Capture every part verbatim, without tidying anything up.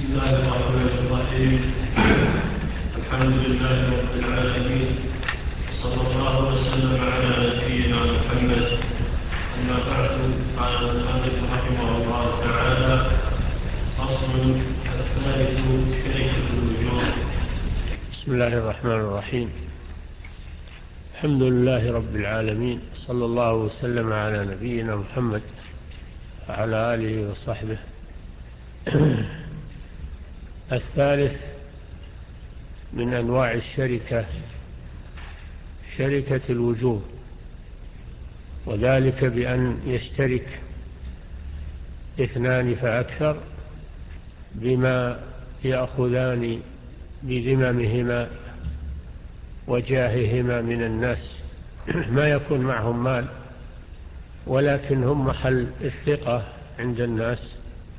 بسم الله الرحمن الرحيم. الحمد لله رب العالمين، صلى الله وسلم على نبينا محمد. أما بعد، قال المؤلف رحمه الله تعالى: فصل الثالث شركة الوجوه. بسم الله الرحمن الرحيم. الحمد لله رب العالمين، صلى الله وسلم على نبينا محمد وعلى آله وصحبه. الثالث من أنواع الشركة شركة الوجوه، وذلك بأن يشترك اثنان فأكثر بما يأخذان بذممهما وجاههما من الناس، ما يكون معهم مال ولكن هم محل الثقة عند الناس،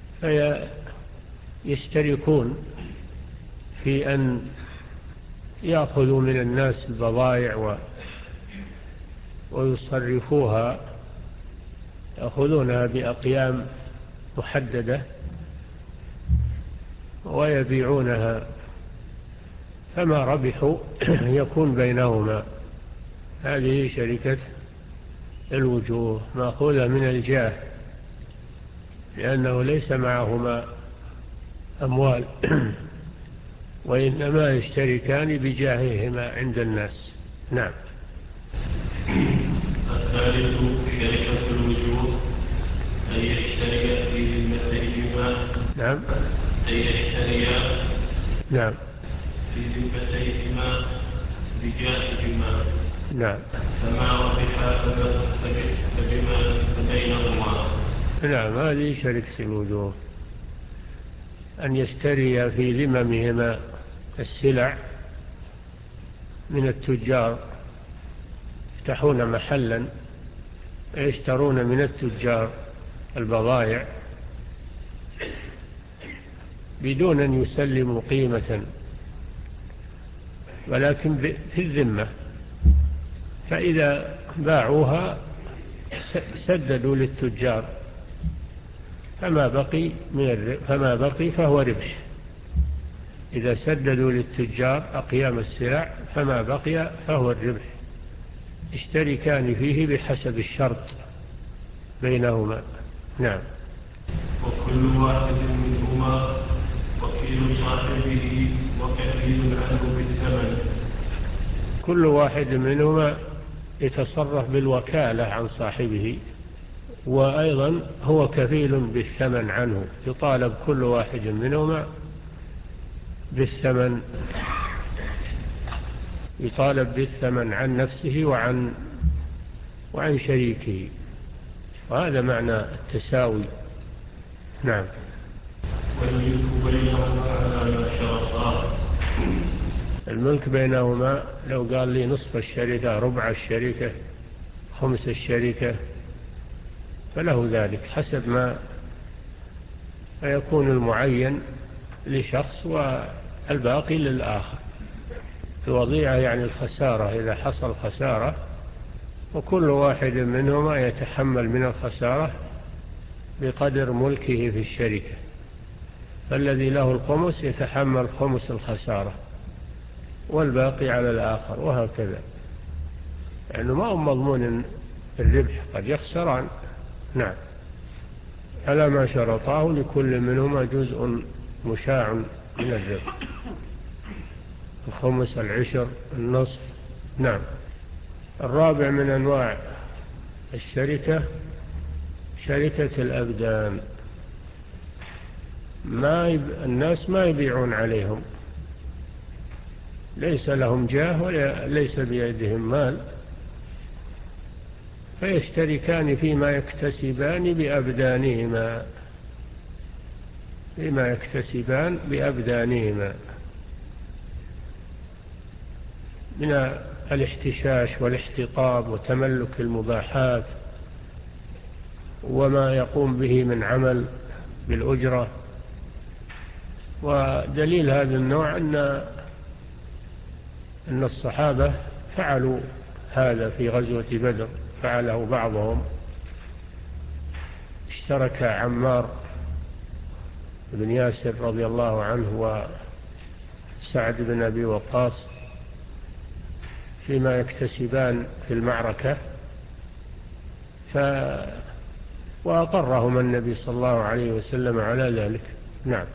فيشتركون في أن يأخذوا من الناس البضائع ويصرفوها، يأخذونها بأقيام محددة ويبيعونها، فما ربحوا يكون بينهما. هذه شركة الوجوه مأخوذة من الجاه، لأنه ليس معهما أموال وإنما يشتركان بجاههما عند الناس. نعم. الثالث شركة الوجوه، أن يشتري في ذمتيهما. نعم. أن يشتري نعم في ذمتيهما بجاههما. نعم. فما ربح فبما بينهما. نعم، هذه شركة الوجوه، أن يشتري في ذممهما السلع من التجار، يفتحون محلا يشترون من التجار البضائع بدون أن يسلموا قيمة، ولكن في الذمة، فإذا باعوها سددوا للتجار، فما بقي من الربح فما بقي فهو ربح. إذا سددوا للتجار أقيام السلع فما بقي فهو الربح، اشتركان فيه بحسب الشرط بينهما. نعم. وكل واحد منهما وكيل صاحبه وكفيل عنه بالثمن. كل واحد منهما يتصرف بالوكالة عن صاحبه، وأيضا هو كفيل بالثمن عنه، يطالب كل واحد منهما بالثمن، يطالب بالثمن عن نفسه وعن وعن شريكه، وهذا معنى التساوي. نعم. والملك بينهما على ما شرطا. الملك بينهما، لو قال لي نصف الشركة، ربع الشركة، خمس الشركة، فله ذلك حسب ما يكون المعين لشخص والباقي للآخر. الوضيعة يعني الخسارة، إذا حصل خسارة وكل واحد منهما يتحمل من الخسارة بقدر ملكه في الشركة، فالذي له الخمس يتحمل خمس الخسارة والباقي على الآخر، وهكذا، لأنه ما هو مضمون الربح، قد يخسران. نعم. على ما شرطاه لكل منهما جزء مشاع من الربح، الخمس، العشر، النصف. نعم. الرابع من أنواع الشركة شركة الأبدان، ما يب... الناس ما يبيعون عليهم، ليس لهم جاه وليس بيدهم مال، فيشتركان فيما يكتسبان بأبدانهما فيما يكتسبان بأبدانهما من الاحتشاش والاحتطاب وتملك المباحات وما يقوم به من عمل بالأجرة. ودليل هذا النوع أن أن الصحابة فعلوا هذا في غزوة بدر، فعله بعضهم، اشترك عمار بن ياسر رضي الله عنه وسعد بن أبي وقاص فيما يكتسبان في المعركة، ف وأقرهم النبي صلى الله عليه وسلم على ذلك. نعم.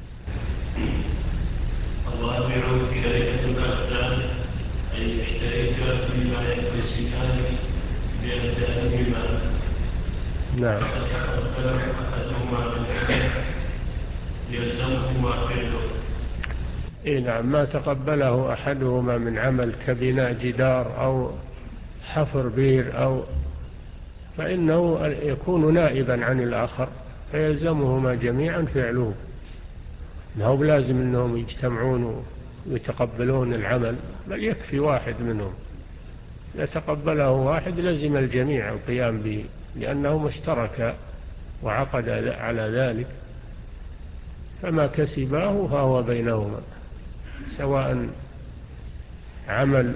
الرابع شركة الأبدان أن يشترك فيما يكتسبان بأبدانهما. نعم. فتقبله أحدهما بالعمل يلزمهما فعله. إيه نعم، ما تقبله أحدهما من عمل كبناء جدار أو حفر بير أو فإنه يكون نائبا عن الآخر، فيلزمهما جميعا فعله. هو بلازم أنهم يجتمعون ويتقبلون العمل، بل يكفي واحد منهم. إذا تقبله واحد لزم الجميع القيام به، لأنهم اشتركا وعقد على ذلك، فما كسباه فهو بينهما، سواء عمل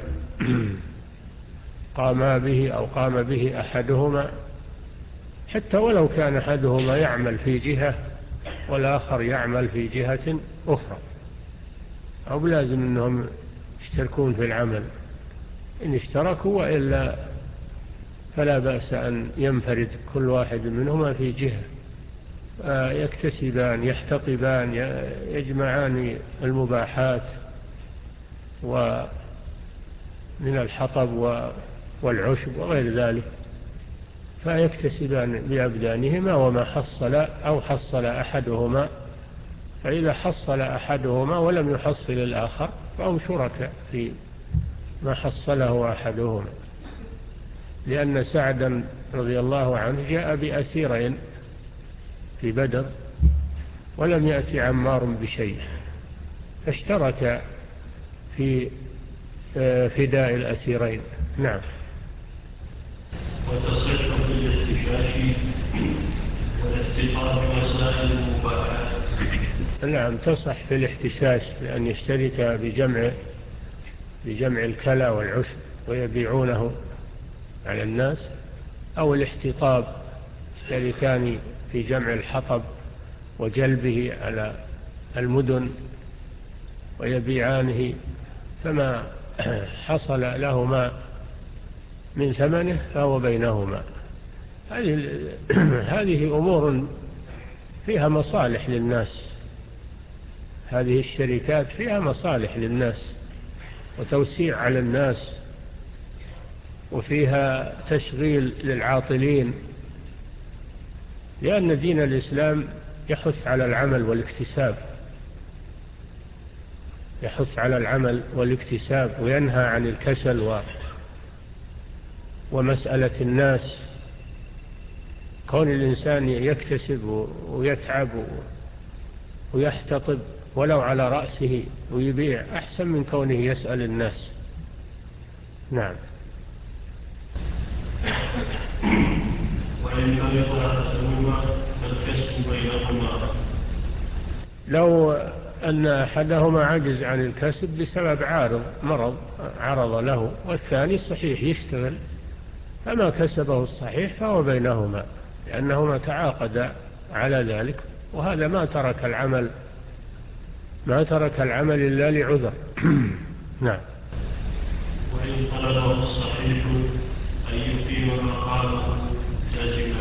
قام به أو قام به أحدهما، حتى ولو كان أحدهما يعمل في جهة والآخر يعمل في جهة أخرى، أو لازم أنهم يشتركون في العمل. إن اشتركوا وإلا فلا بأس أن ينفرد كل واحد منهما في جهة، يكتسبان يحتطبان يجمعان المباحات ومن الحطب والعشب وغير ذلك، فيكتسبان بأبدانهما. وما حصل أو حصل أحدهما، فإذا حصل أحدهما ولم يحصل الآخر فهم شركاء في ما حصله أحدهما. لأن سعدا رضي الله عنه جاء بأسيرين في بدر ولم يأتي عمار بشيء، فاشترك في فداء الأسيرين. نعم. وتصح بالاحتشاش والاحتفاظ بوسائل المباحات. نعم، تصح في الاحتشاش بأن يشترك بجمع بجمع الكلى والعشب ويبيعونه على الناس، أو الاحتطاب يشتركان في جمع الحطب وجلبه على المدن ويبيعانه، فما حصل لهما من ثمنه فهو بينهما. هذه هذه أمور فيها مصالح للناس، هذه الشركات فيها مصالح للناس وتوسيع على الناس، وفيها تشغيل للعاطلين، لأن دين الإسلام يحث على العمل والاكتساب، يحث على العمل والاكتساب وينهى عن الكسل و ومسألة الناس. كون الإنسان يكتسب ويتعب ويحتطب ولو على رأسه ويبيع أحسن من كونه يسأل الناس. نعم. وإن مرض أحدهما فالكسب بينهما. لو أن أحدهما عجز عن الكسب بسبب عارض مرض عرض له والثاني صحيح يشتغل، فما كسبه الصحيح فهو بينهما، لأنهما تعاقدا على ذلك، وهذا ما ترك العمل ما ترك العمل إلا لعذر. نعم. وإن طلبه الصحيح أن يقيم مقامه لازما.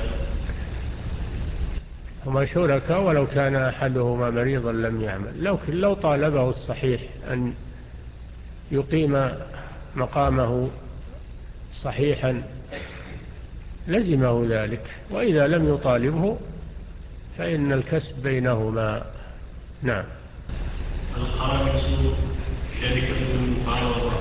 هما شركاء ولو كان أحدهما مريضا لم يعمل، لكن لو طالبه الصحيح أن يقيم مقامه صحيحا لزمه ذلك، وإذا لم يطالبه فإن الكسب بينهما. نعم. الخامس شركة المفاوضة.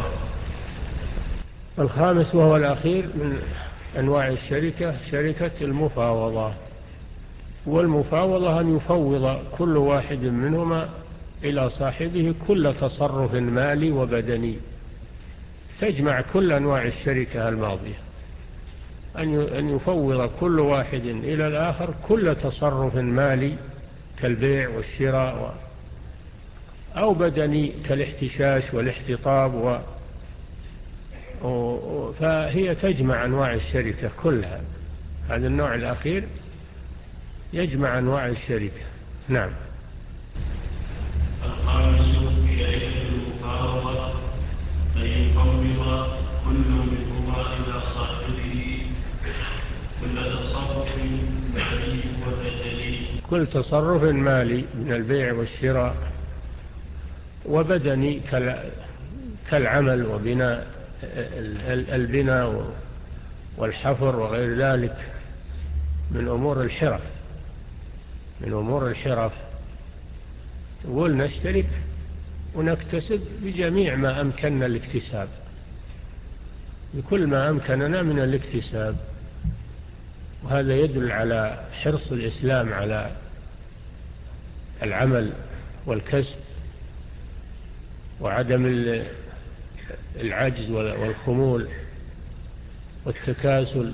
الخامس وهو الأخير من أنواع الشركة شركة المفاوضة، والمفاوضة أن يفوض كل واحد منهما إلى صاحبه كل تصرف مالي وبدني، تجمع كل أنواع الشركة الماضية، أن يفوض كل واحد إلى الآخر كل تصرف مالي كالبيع والشراء و أو بدني كالاحتشاش والاحتطاب و... و... فهي تجمع أنواع الشركة كلها. هذا النوع الأخير يجمع أنواع الشركة. نعم. كل تصرف مالي من البيع والشراء وبدني كالعمل وبناء البناء والحفر وغير ذلك من أمور الحرف من أمور الحرف. نقول نشترك ونكتسب بجميع ما أمكننا الاكتساب، بكل ما أمكننا من الاكتساب. وهذا يدل على حرص الإسلام على العمل والكسب وعدم العجز والخمول والتكاسل،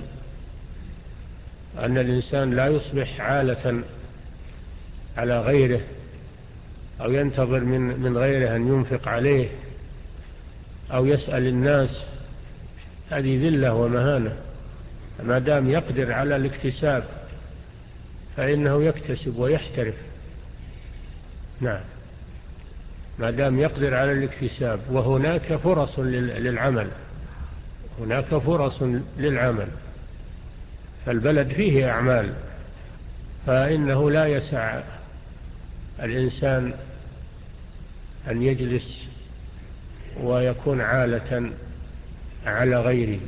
أن الإنسان لا يصبح عالة على غيره أو ينتظر من من غيره أن ينفق عليه أو يسأل الناس. هذه ذلة ومهانة. ما دام يقدر على الاكتساب فإنه يكتسب ويحترف. نعم، ما دام يقدر على الاكتساب. وهناك فرص للعمل، هناك فرص للعمل، فالبلد فيه أعمال، فإنه لا يسع الإنسان أن يجلس ويكون عالة على غيره،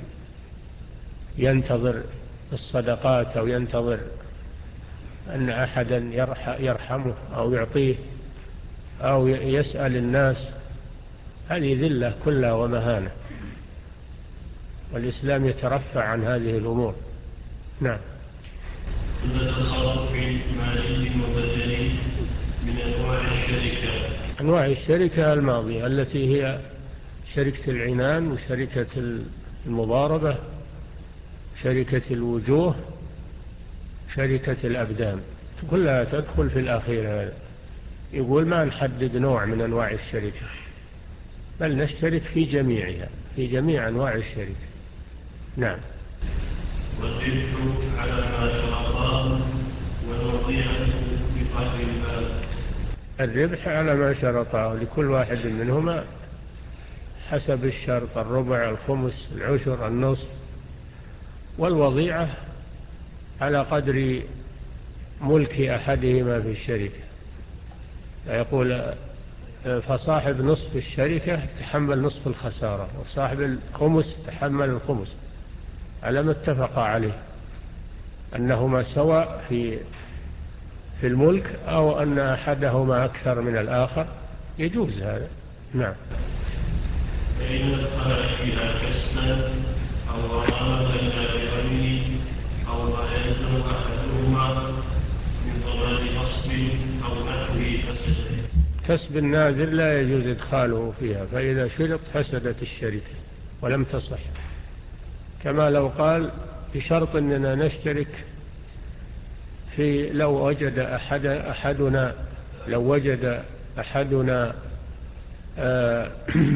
ينتظر الصدقات أو ينتظر أن أحدا يرحمه أو يعطيه أو يسأل الناس. هذه ذلة كلها ومهانة، والإسلام يترفع عن هذه الأمور. نعم. كل تصرف مالي وبدني من أنواع الشركة. أنواع الشركة الماضية التي هي شركة العنان وشركة المضاربة، شركة الوجوه، شركة الأبدان، كلها تدخل في الأخير هذا. يقول ما نحدد نوع من أنواع الشركة، بل نشترك في جميعها، في جميع أنواع الشركة. نعم. والربح على ما شرطاه والوضيعة بقدر المال. الربح على ما شرطاه لكل واحد منهما حسب الشرط: الربع، الخمس، العشر، النصف. والوضيعة على قدر ملك أحدهما في الشركة. يقول فصاحب نصف الشركة تحمل نصف الخسارة، وصاحب الخمس تحمل الخمس، على ما اتفق عليه، أنهما سواء في في الملك أو أن أحدهما أكثر من الآخر، يجوز هذا. نعم. فإن ادخل فيها كسبا أو غرامة لا بغيره أو ما يلزم أحدهما من ضمان غصب أو نحوه فسد. كسب الناذر لا يجوز إدخاله فيها، فإذا شرط فسدت الشركة ولم تصح. كما لو قال بشرط أننا نشترك في لو وجد أحد أحدنا لو وجد أحدنا آه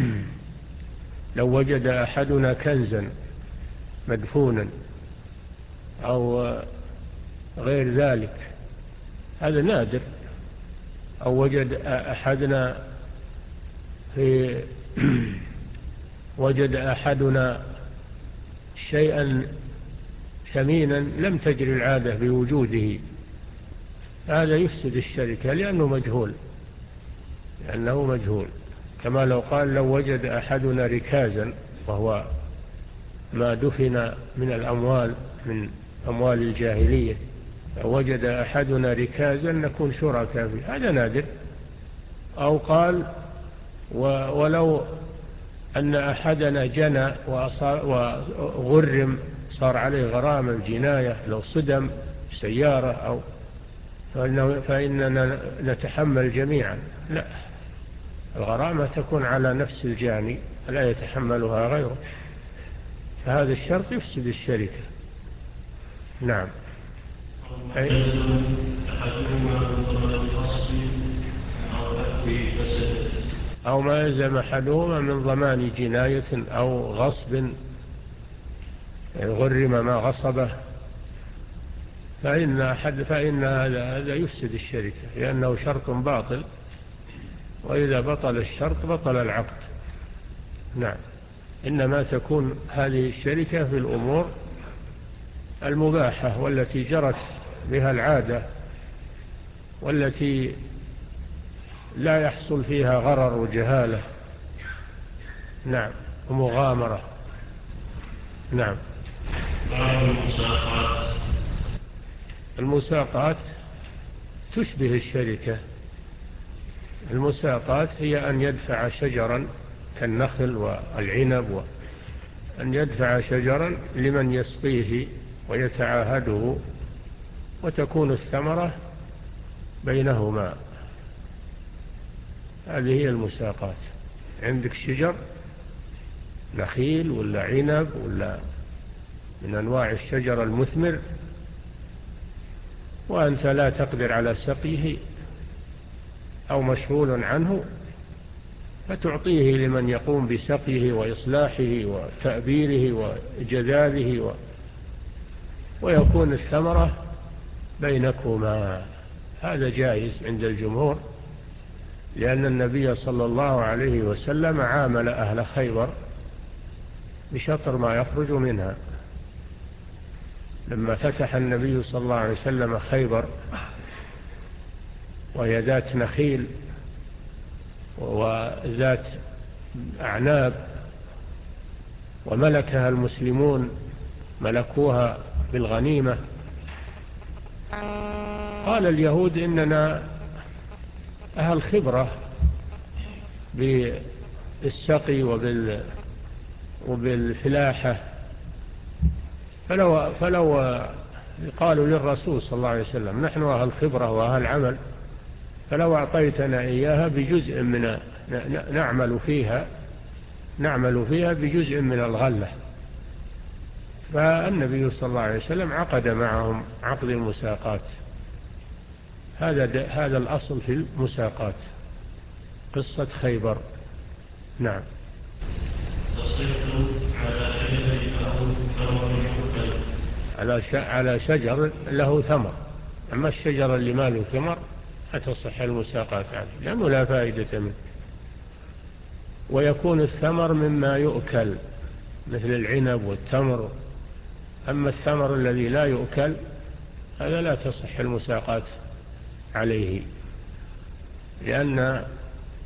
لو وجد أحدنا كنزا مدفونا أو غير ذلك، هذا نادر. أو وجد أحدنا في وجد أحدنا شيئا ثمينا لم تجري العادة بوجوده، هذا يفسد الشركة لأنه مجهول لأنه مجهول. كما لو قال لو وجد أحدنا ركازا، وهو ما دفن من الأموال من أموال الجاهلية، لو وجد أحدنا ركازا نكون شركاء فيه، هذا نادر. أو قال ولو أن أحدنا جنى وغرم صار عليه غرامة الجناية، لو صدم سيارة أو فإننا نتحمل جميعا. لا، الغرامة تكون على نفس الجاني لا يتحملها غيره، فهذا الشرط يفسد الشركة. نعم. أي أو ما يلزم أحدهما من ضمان جناية أو غصب، غرم ما غصبه، فإن, أحد فإن هذا, هذا يفسد الشركة لأنه شرط باطل، وإذا بطل الشرط بطل العقد. نعم. إنما تكون هذه الشركة في الأمور المباحة والتي جرت بها العادة والتي لا يحصل فيها غرر وجهالة. نعم، ومغامرة. نعم. المساقات. المساقات تشبه الشركة. المساقات هي أن يدفع شجرا كالنخل والعنب، وأن يدفع شجرا لمن يسقيه ويتعاهده، وتكون الثمرة بينهما. هذه هي المساقات. عندك شجر نخيل ولا عنب ولا من أنواع الشجر المثمر، وأنت لا تقدر على سقيه أو مشغول عنه، فتعطيه لمن يقوم بسقيه وإصلاحه وتأبيره وجذاذه و... ويكون الثمرة بينكما. هذا جائز عند الجمهور، لأن النبي صلى الله عليه وسلم عامل أهل خيبر بشطر ما يخرج منها. لما فتح النبي صلى الله عليه وسلم خيبر، وهي ذات نخيل وذات أعناب، وملكها المسلمون، ملكوها بالغنيمة، قال اليهود إننا أهل خبرة بالسقي وبال وبالفلاحة، فلو, فلو قالوا للرسول صلى الله عليه وسلم نحن أهل خبرة وأهل عمل، فلو أعطيتنا إياها بجزء من نعمل فيها نعمل فيها بجزء من الغلة. فالنبي صلى الله عليه وسلم عقد معهم عقد المساقات. هذا هذا الأصل في المساقات، قصة خيبر. نعم. على على شجر له ثمر، أما الشجر اللي ما له ثمر فتصح المساقات عنه لأنه لا فائدة منه. ويكون الثمر مما يؤكل مثل العنب والتمر. أما الثمر الذي لا يؤكل هذا لا تصح المساقات عليه، لأن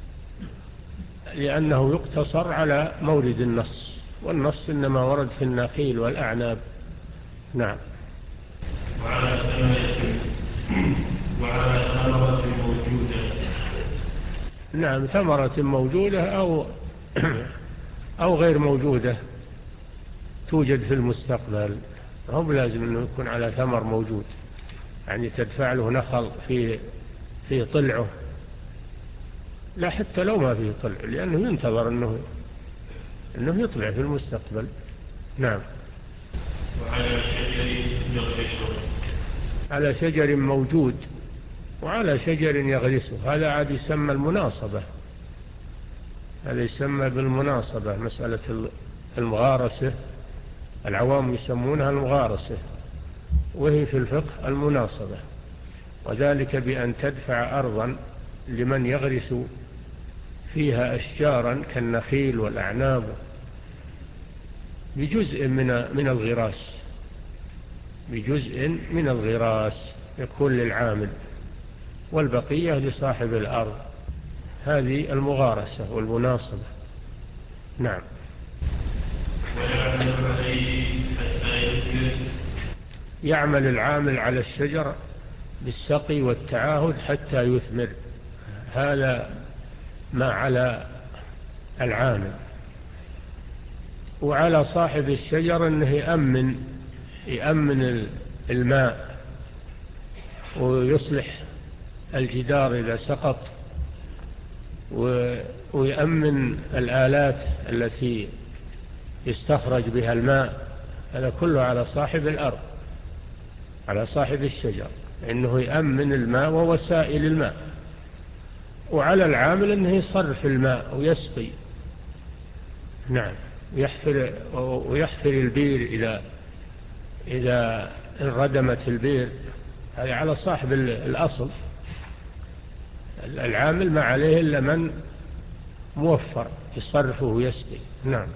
لأنه يقتصر على مورد النص، والنص إنما ورد في النخيل والأعناب. نعم. وعلى ثمرة وعلى ثمرة موجودة. نعم، ثمرة موجودة أو أو غير موجودة توجد في المستقبل. هم لازم أنه يكون على ثمر موجود، يعني تدفع له نخل في في طلعه، لا حتى لو ما فيه طلع، لأنه ينتظر أنه أنه يطلع في المستقبل. نعم. وعلى شجر يغرسه. على شجر موجود وعلى شجر يغرسه، هذا عاد يسمى المناصبة. هذا يسمى بالمناصبة، مسألة المغارسة، العوام يسمونها المغارسة، وهي في الفقه المناصبة. وذلك بأن تدفع أرضا لمن يغرس فيها أشجارا كالنخيل والأعناب بجزء من من الغراس، بجزء من الغراس يكون للعامل، والبقية لصاحب الأرض. هذه المغارسة والمناصبة. نعم. ويعمل عليه حتى يثمر. يعمل العامل على الشجر بالسقي والتعاهد حتى يثمر، هذا ما على العامل. وعلى صاحب الشجر أنه يأمن يأمن الماء ويصلح الجدار إذا سقط، ويأمن الآلات التي يستخرج بها الماء. هذا كله على صاحب الأرض، على صاحب الشجر، إنه يأمن الماء ووسائل الماء. وعلى العامل أنه يصرف الماء ويسقي. نعم. ويحفر, ويحفر البير إذا إذا انردمت البير. هذا على صاحب الأصل. العامل ما عليه إلا من موفر يصرفه ويسقي. نعم.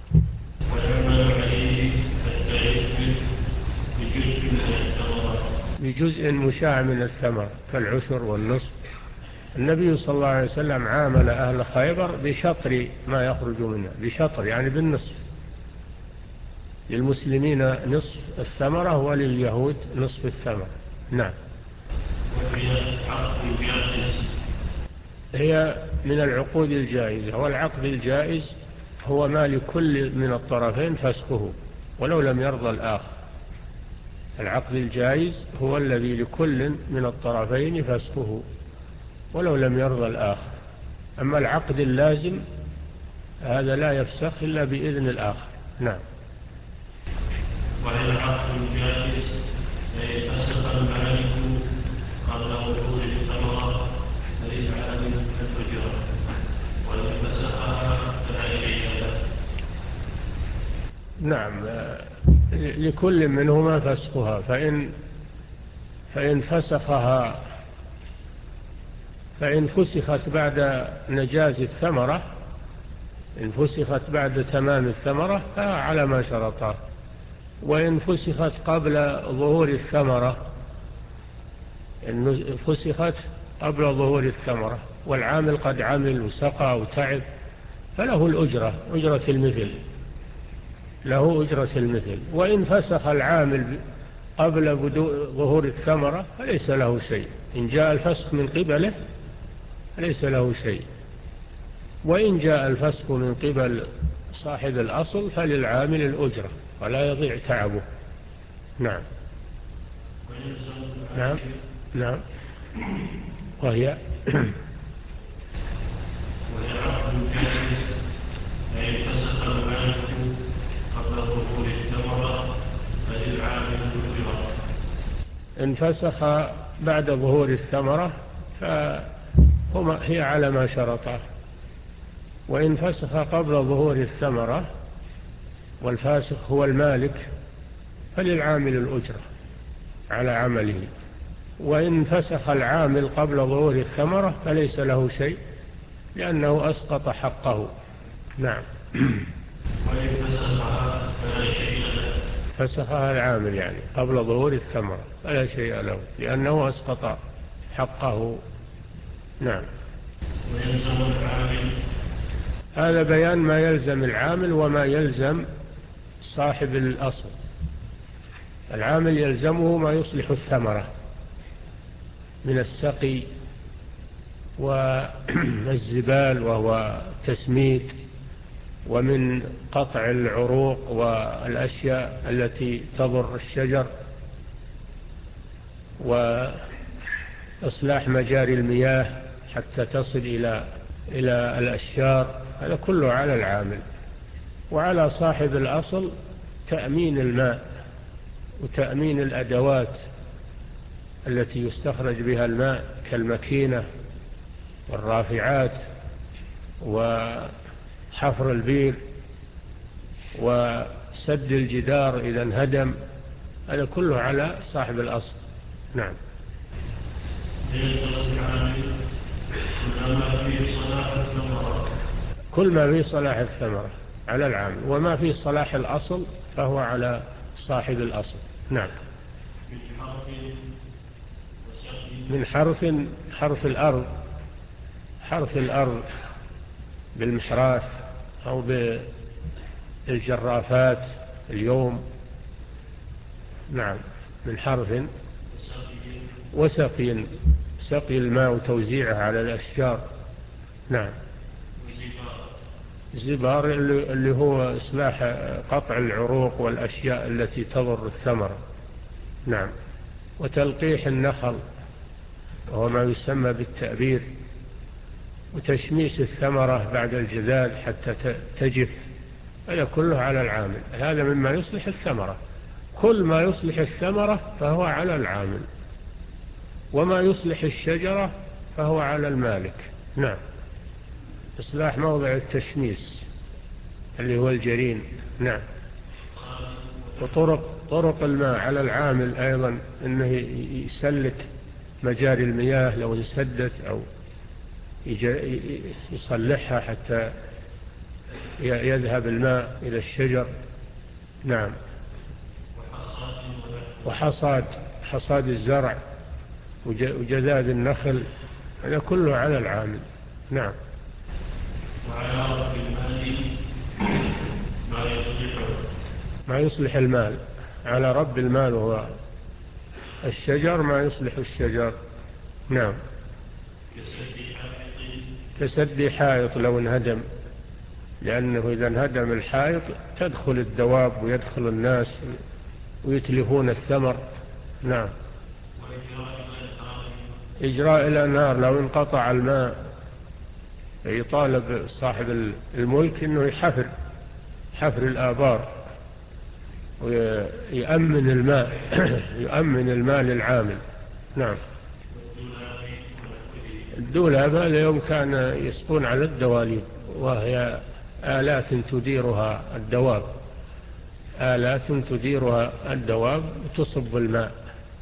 ويعمل عليه حتى يثمر بجزء من الثمرات. بجزء مشاع من الثمر كالعشر والنصف. النبي صلى الله عليه وسلم عامل أهل خيبر بشطر ما يخرج منها، بشطر يعني بالنصف، للمسلمين نصف الثمرة ولليهود نصف الثمرة. نعم. هي من العقود الجائزة، والعقد الجائز هو ما لكل من الطرفين فسخه ولو لم يرضى الآخر. العقد الجائز هو الذي لكل من الطرفين فسخه ولو لم يرضى الآخر. أما العقد اللازم هذا لا يفسخ إلا بإذن الآخر. نعم. وهي العقد الجائز أي فسخ المالك قبل وجود الثمرة فللعالم الأجرة، وإن فسخها فلا شيء له. نعم، لكل منهما فسخها، فإن فإن فسخها فإن فسخت بعد نجاز الثمرة، إن فسخت بعد تمام الثمرة فعلى ما شرطه، وإن فسخت قبل ظهور الثمرة، إن فسخت قبل ظهور الثمرة والعامل قد عمل وسقى وتعب فله الأجرة، أجرة المثل، له أجرة المثل. وإن فسخ العامل قبل ظهور الثمرة فليس له شيء، إن جاء الفسخ من قبله ليس له شيء. وإن جاء الفسخ من قبل صاحب الأصل فللعامل الأجرة ولا يضيع تعبه. نعم. نعم. نعم. وهي وهي عقد جائز أي فسخ المالك قبل ظهور الثمرة فللعامل الأجرة. إن فسخ بعد ظهور الثمرة فهما هي على ما شرطه، وإن فسخ قبل ظهور الثمرة والفاسخ هو المالك فللعامل الأجرة على عمله. وإن فسخ العامل قبل ظهور الثمرة فليس له شيء لأنه أسقط حقه. نعم. وإن فسخها فلا شيء له. فسخها العامل يعني قبل ظهور الثمرة فلا شيء له لأنه أسقط حقه. نعم. ويلزم العامل. هذا بيان ما يلزم العامل وما يلزم صاحب الأصل. العامل يلزمه ما يصلح الثمرة من السقي والزبال وهو تسميد، ومن قطع العروق والأشياء التي تضر الشجر، وإصلاح مجاري المياه حتى تصل إلى إلى الأشجار. هذا كله على العامل. وعلى صاحب الأصل تأمين الماء وتأمين الأدوات التي يستخرج بها الماء كالمكينة والرافعات وحفر البير وسد الجدار إذا انهدم. هذا كله على صاحب الأصل. نعم. كل ما فيه صلاح الثمرة على العامل، وما فيه صلاح الأصل فهو على صاحب الأصل. نعم. من حرث، حرث الأرض، حرث الأرض بالمحراث أو بالجرافات اليوم. نعم. من حرث وسقي، سقي الماء وتوزيعه على الأشجار. نعم. زبار اللي هو إصلاح قطع العروق والأشياء التي تضر الثمر. نعم. وتلقيح النخل وهو ما يسمى بالتأبير، وتشميس الثمرة بعد الجذاذ حتى تجف. هذا كله على العامل. هذا مما يصلح الثمرة. كل ما يصلح الثمرة فهو على العامل، وما يصلح الشجرة فهو على المالك. نعم. إصلاح موضع التشميس اللي هو الجرين. نعم. وطرق طرق الماء على العامل أيضا، إنه يسلك مجاري المياه لو انسدت أو يصلحها حتى يذهب الماء إلى الشجر. نعم. وحصاد، حصاد الزرع وجذاذ النخل، هذا كله على العامل. نعم. وعلى رب المال ما يصلح ما يصلح المال، على رب المال هو الشجر، ما يصلح الشجر. نعم. كسد حائط لو انهدم، لأنه إذا انهدم الحائط تدخل الدواب ويدخل الناس ويتلفون الثمر. نعم. إجراء الأنهار لو انقطع الماء يطالب صاحب الملك أنه يحفر حفر الآبار ويأمن الماء يؤمن الماء للعامل. نعم. الدولاب هذا يوم كان يسقون على الدواليب، وهي آلات تديرها الدواب آلات تديرها الدواب وتصب الماء.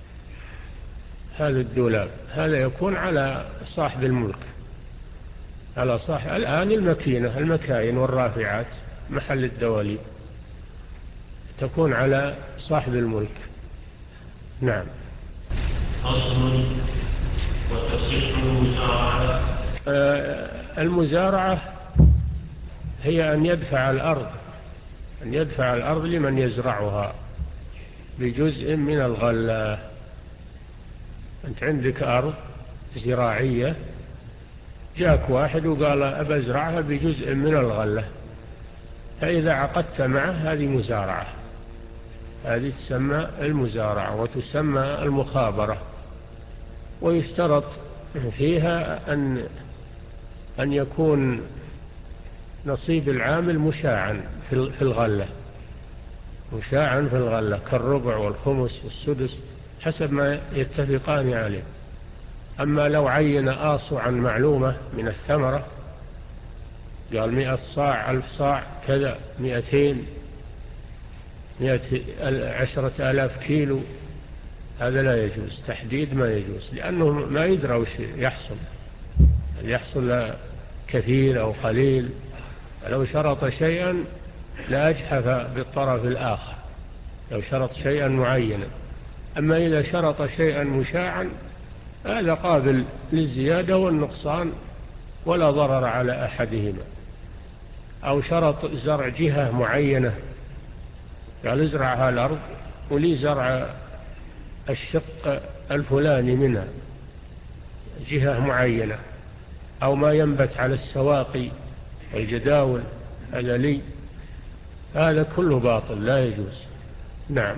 هذا الدولاب هذا يكون على صاحب الملك، على صاحب. الآن المكينة المكاين والرافعات محل الدواليب تكون على صاحب الملك. نعم. أصل وتصح المزارعة. المزارعة هي أن يدفع الأرض أن يدفع الأرض لمن يزرعها بجزء من الغلة. أنت عندك أرض زراعية، جاك واحد وقال أبى أزرعها بجزء من الغلة، فإذا عقدت معه هذه مزارعة، هذه تسمى المزارعة وتسمى المخابرة. ويشترط فيها أن أن يكون نصيب العامل مشاعا في الغلة، مشاعا في الغلة كالربع والخمس والسدس حسب ما يتفقان عليه. أما لو عين آصعا معلومة من الثمرة، قال مئة صاع ألف صاع كذا مئتين مئة عشرة آلاف كيلو، هذا لا يجوز، تحديد ما يجوز، لأنه ما يدرى وش يحصل، يحصل كثير أو قليل. لو شرط شيئا لا أجحف بالطرف الآخر لو شرط شيئا معينا. أما إذا شرط شيئا مشاعا هذا قابل للزيادة والنقصان ولا ضرر على أحدهما. أو شرط زرع جهة معينة، قال ازرع هالأرض ولي زرع الشق الفلاني منها، جهة معينة. أو ما ينبت على السواقي والجداول هذا لي، هذا كله باطل لا يجوز. نعم.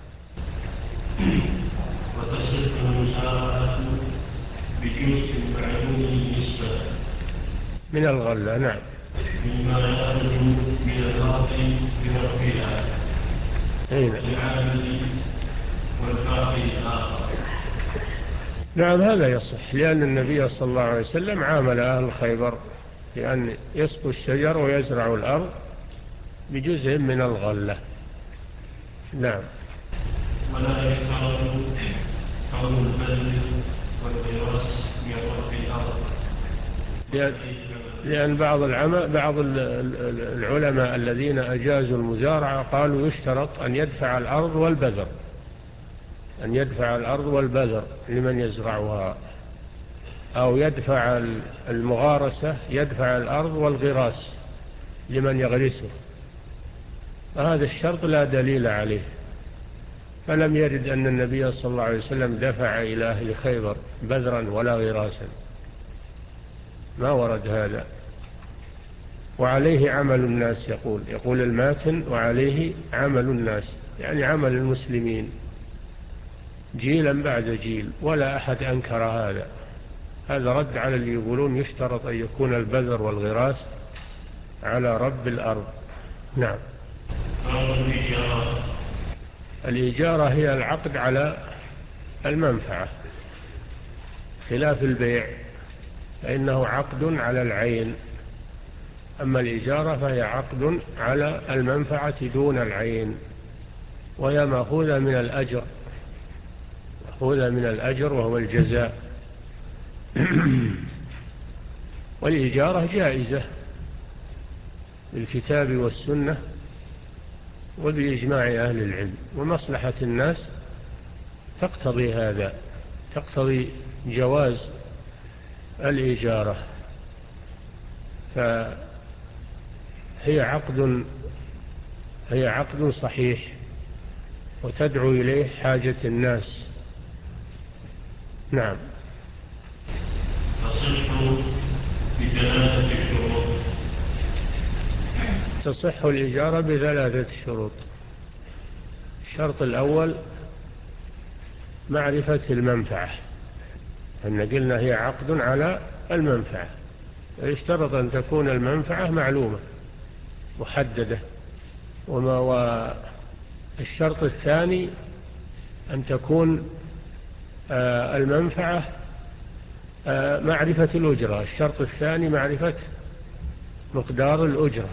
وتصح المزارعة بجزء معلوم نسبة من الغلة. نعم. مما يخرج من الأرض بربها العامل والباقي الآخر. نعم هذا يصح، لأن النبي صلى الله عليه وسلم عامل أهل خيبر بأن يسقوا الشجر ويزرعوا الأرض بجزء من الغلة. نعم. ولا يشترط كون البذل والغراس من رب الأرض، لأن بعض العلماء بعض العلماء الذين أجازوا المزارعة قالوا يشترط أن يدفع الأرض والبذر أن يدفع الأرض والبذر لمن يزرعها، أو يدفع المغارسة يدفع الأرض والغراس لمن يغرسه. هذا الشرط لا دليل عليه، فلم يرد أن النبي صلى الله عليه وسلم دفع إلى أهل خيبر بذرا ولا غراسا، ما ورد هذا. وعليه عمل الناس، يقول يقول الماتن وعليه عمل الناس، يعني عمل المسلمين جيلا بعد جيل، ولا أحد أنكر هذا. هذا رد على اللي يقولون يشترط أن يكون البذر والغراس على رب الأرض. نعم. الإجارة هي العقد على المنفعة، خلاف البيع فإنه عقد على العين، أما الإجارة فهي عقد على المنفعة دون العين، وهي مأخوذة من الأجر مأخوذة من الأجر وهو الجزاء. والإجارة جائزة بالكتاب والسنة وبإجماع أهل العلم، ومصلحة الناس تقتضي هذا، تقتضي جواز الإجارة، فهي عقد هي عقد صحيح وتدعو إليه حاجة الناس. نعم. تصح بثلاثة شروط. تصح الإجارة بثلاثة شروط. الشرط الأول معرفة المنفعة، أن قلنا هي عقد على المنفعة، يشترط أن تكون المنفعة معلومة محددة. وما والشرط الثاني أن تكون المنفعة معرفة الأجرة. الشرط الثاني معرفة مقدار الأجرة،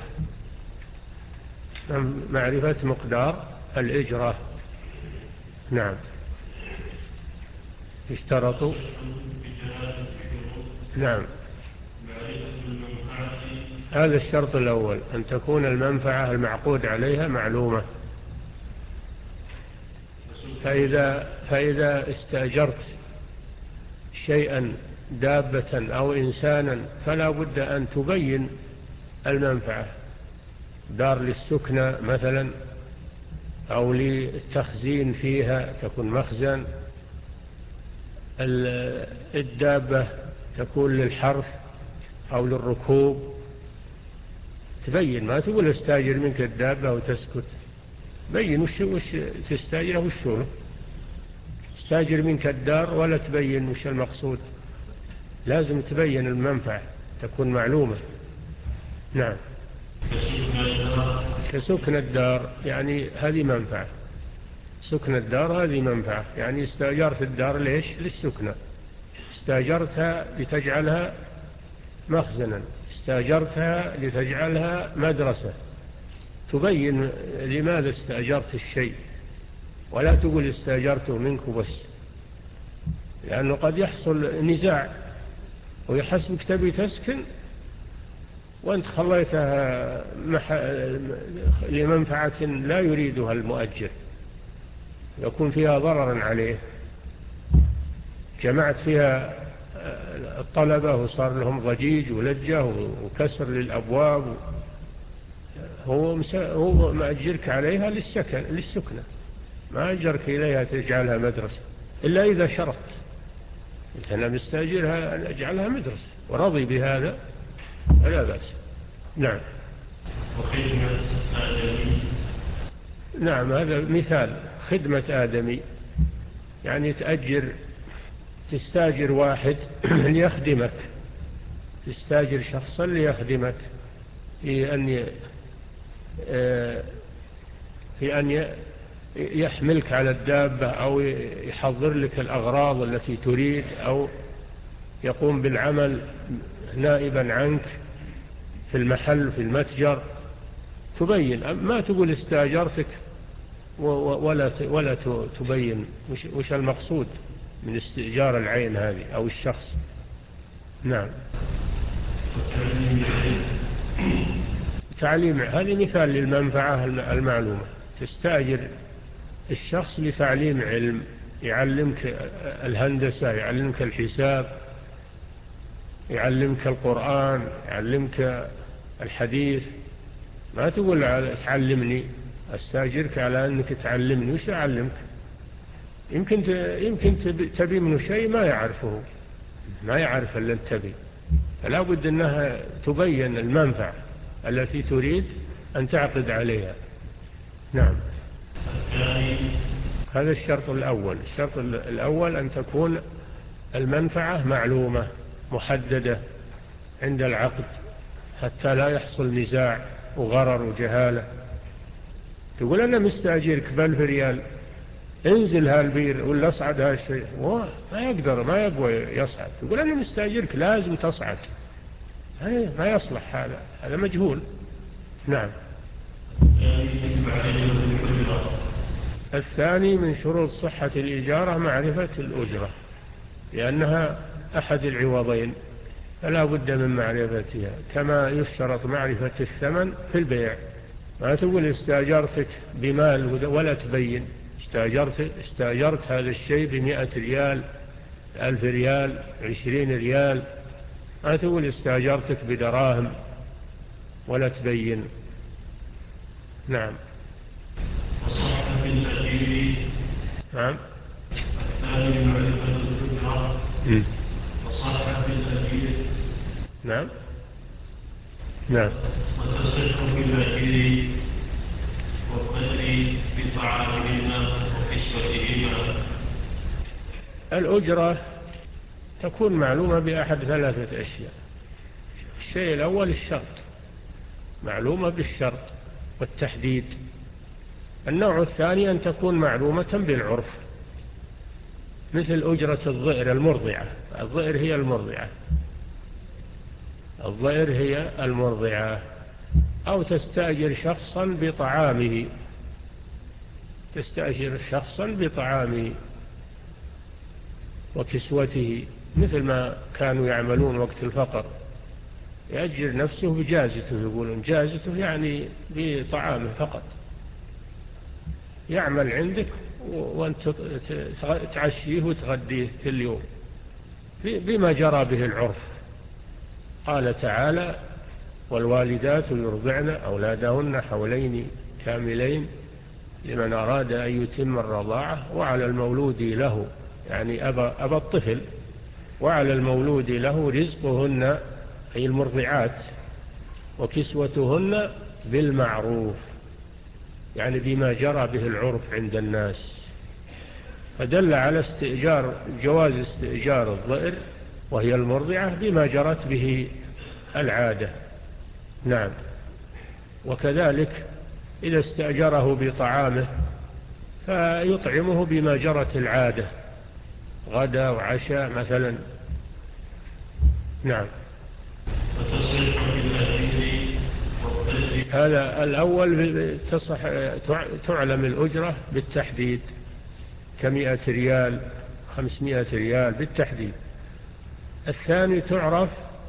معرفة مقدار الإجرة. نعم. اشترطوا. نعم. هذا الشرط الأول، أن تكون المنفعة المعقود عليها معلومة. فإذا, فإذا استأجرت شيئا دابة أو إنسانا فلا بد أن تبين المنفعة، دار للسكنة مثلا أو للتخزين فيها تكون مخزن، الدابة تكون للحرث أو للركوب، تبين، ما تقول استاجر منك الدابة وتسكت، بين وش, وش تستاجره وش استاجر منك الدار ولا تبين وش المقصود، لازم تبين المنفعة تكون معلومة. نعم. كسكن الدار يعني هذه منفعة، سكن الدار هذه منفعة، يعني استاجرت الدار ليش؟ للسكنة، استاجرتها لتجعلها مخزنا، استاجرتها لتجعلها مدرسة، تبين لماذا استاجرت الشيء، ولا تقول استاجرته منك بس، لأنه قد يحصل نزاع ويحسبك تبي تسكن وانت خليتها لمنفعة لا يريدها المؤجر، يكون فيها ضررا عليه، جمعت فيها الطلبة وصار لهم ضجيج ولجة وكسر للأبواب، هو هو مأجرك عليها للسكن للسكنة، ما أجرك إليها تجعلها مدرسة، إلا إذا شرط أنا مستأجرها أن أجعلها مدرسة ورضي بهذا فلا بأس. نعم. وخدمة آدمي. نعم، هذا مثال خدمة آدمي، يعني تأجر، تستاجر واحد ليخدمك، تستاجر شخصا ليخدمك في أن في أن يحملك على الدابة أو يحضر لك الأغراض التي تريد أو يقوم بالعمل نائبا عنك في المحل في المتجر، تبين، ما تقول استاجرتك ولا ولا تبين وش المقصود من استئجار العين هذه أو الشخص. نعم. تعليم، هذه مثال للمنفعة المعلومة، تستأجر الشخص لتعليم علم، يعلمك الهندسة، يعلمك الحساب، يعلمك القرآن، يعلمك الحديث، ما تقول تعلمني، استاجرك على أنك تعلمني، وش أعلمك؟ يمكن يمكن تبي منه شيء ما يعرفه، ما يعرف إلا تبي، فلا بد أنها تبين المنفعة التي تريد أن تعقد عليها. نعم. هذا الشرط الأول. الشرط الأول أن تكون المنفعة معلومة محددة عند العقد حتى لا يحصل نزاع وغرر وجهالة، تقول أنا مستأجرك بألف ريال، انزل هالبير ولا اصعد هالشيء، ما يقدر، ما يقوى يصعد، تقول أنا مستأجرك لازم تصعد، ما يصلح هذا، هذا مجهول. نعم. الثاني من شروط صحة الإجارة معرفة الأجرة، لأنها أحد العوضين فلا بد من معرفتها، كما يشترط معرفة الثمن في البيع، ما تقول استاجرتك بمال ولا تبين استأجرت, استأجرت هذا الشيء بمئة ريال، ألف ريال، عشرين ريال، ما تقول استأجرتك بدراهم ولا تبين. نعم. وصح بالأجير. نعم. الثاني معرفة الأجرة. وصح بالأجير. نعم. نعم. وتصح بالأجير والقدر بطعامهما وكسوتهما. الأجرة تكون معلومة بأحد ثلاثة أشياء. الشيء الأول الشرط، معلومة بالشرط والتحديد. النوع الثاني أن تكون معلومة بالعرف، مثل أجرة الظئر المرضعة. الظئر هي المرضعة، الظئر هي المرضعة. أو تستأجر شخصا بطعامه، تستأجر شخصا بطعامه وكسوته، مثل ما كانوا يعملون وقت الفقر، يأجر نفسه بجازته، يقولون جازته يعني بطعامه فقط، يعمل عندك وأنت تعشيه وتغديه في اليوم بما جرى به العرف. قال تعالى: والوالدات يرضعن أولادهن حولين كاملين لمن أراد أن يتم الرضاعة وعلى المولود له، يعني أبا, أبا الطفل، وعلى المولود له رزقهن أي المرضعات وكسوتهن بالمعروف، يعني بما جرى به العرف عند الناس. فدل على استئجار جواز استئجار الظئر وهي المرضعة بما جرت به العادة. نعم. وكذلك إذا استأجره بطعامه فيطعمه بما جرت العادة، غدا وعشاء مثلا. نعم. هذا الأول تصح تعلم الأجرة بالتحديد، كمئة ريال، خمسمائة ريال بالتحديد. الثاني تعرف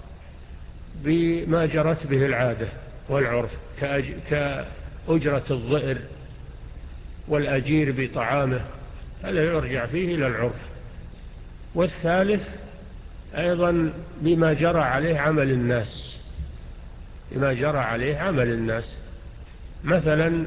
بما جرت به العادة والعرف، كأجرة الظئر والأجير بطعامه، هذا يرجع فيه إلى العرف. والثالث أيضا بما جرى عليه عمل الناس، بما جرى عليه عمل الناس. مثلا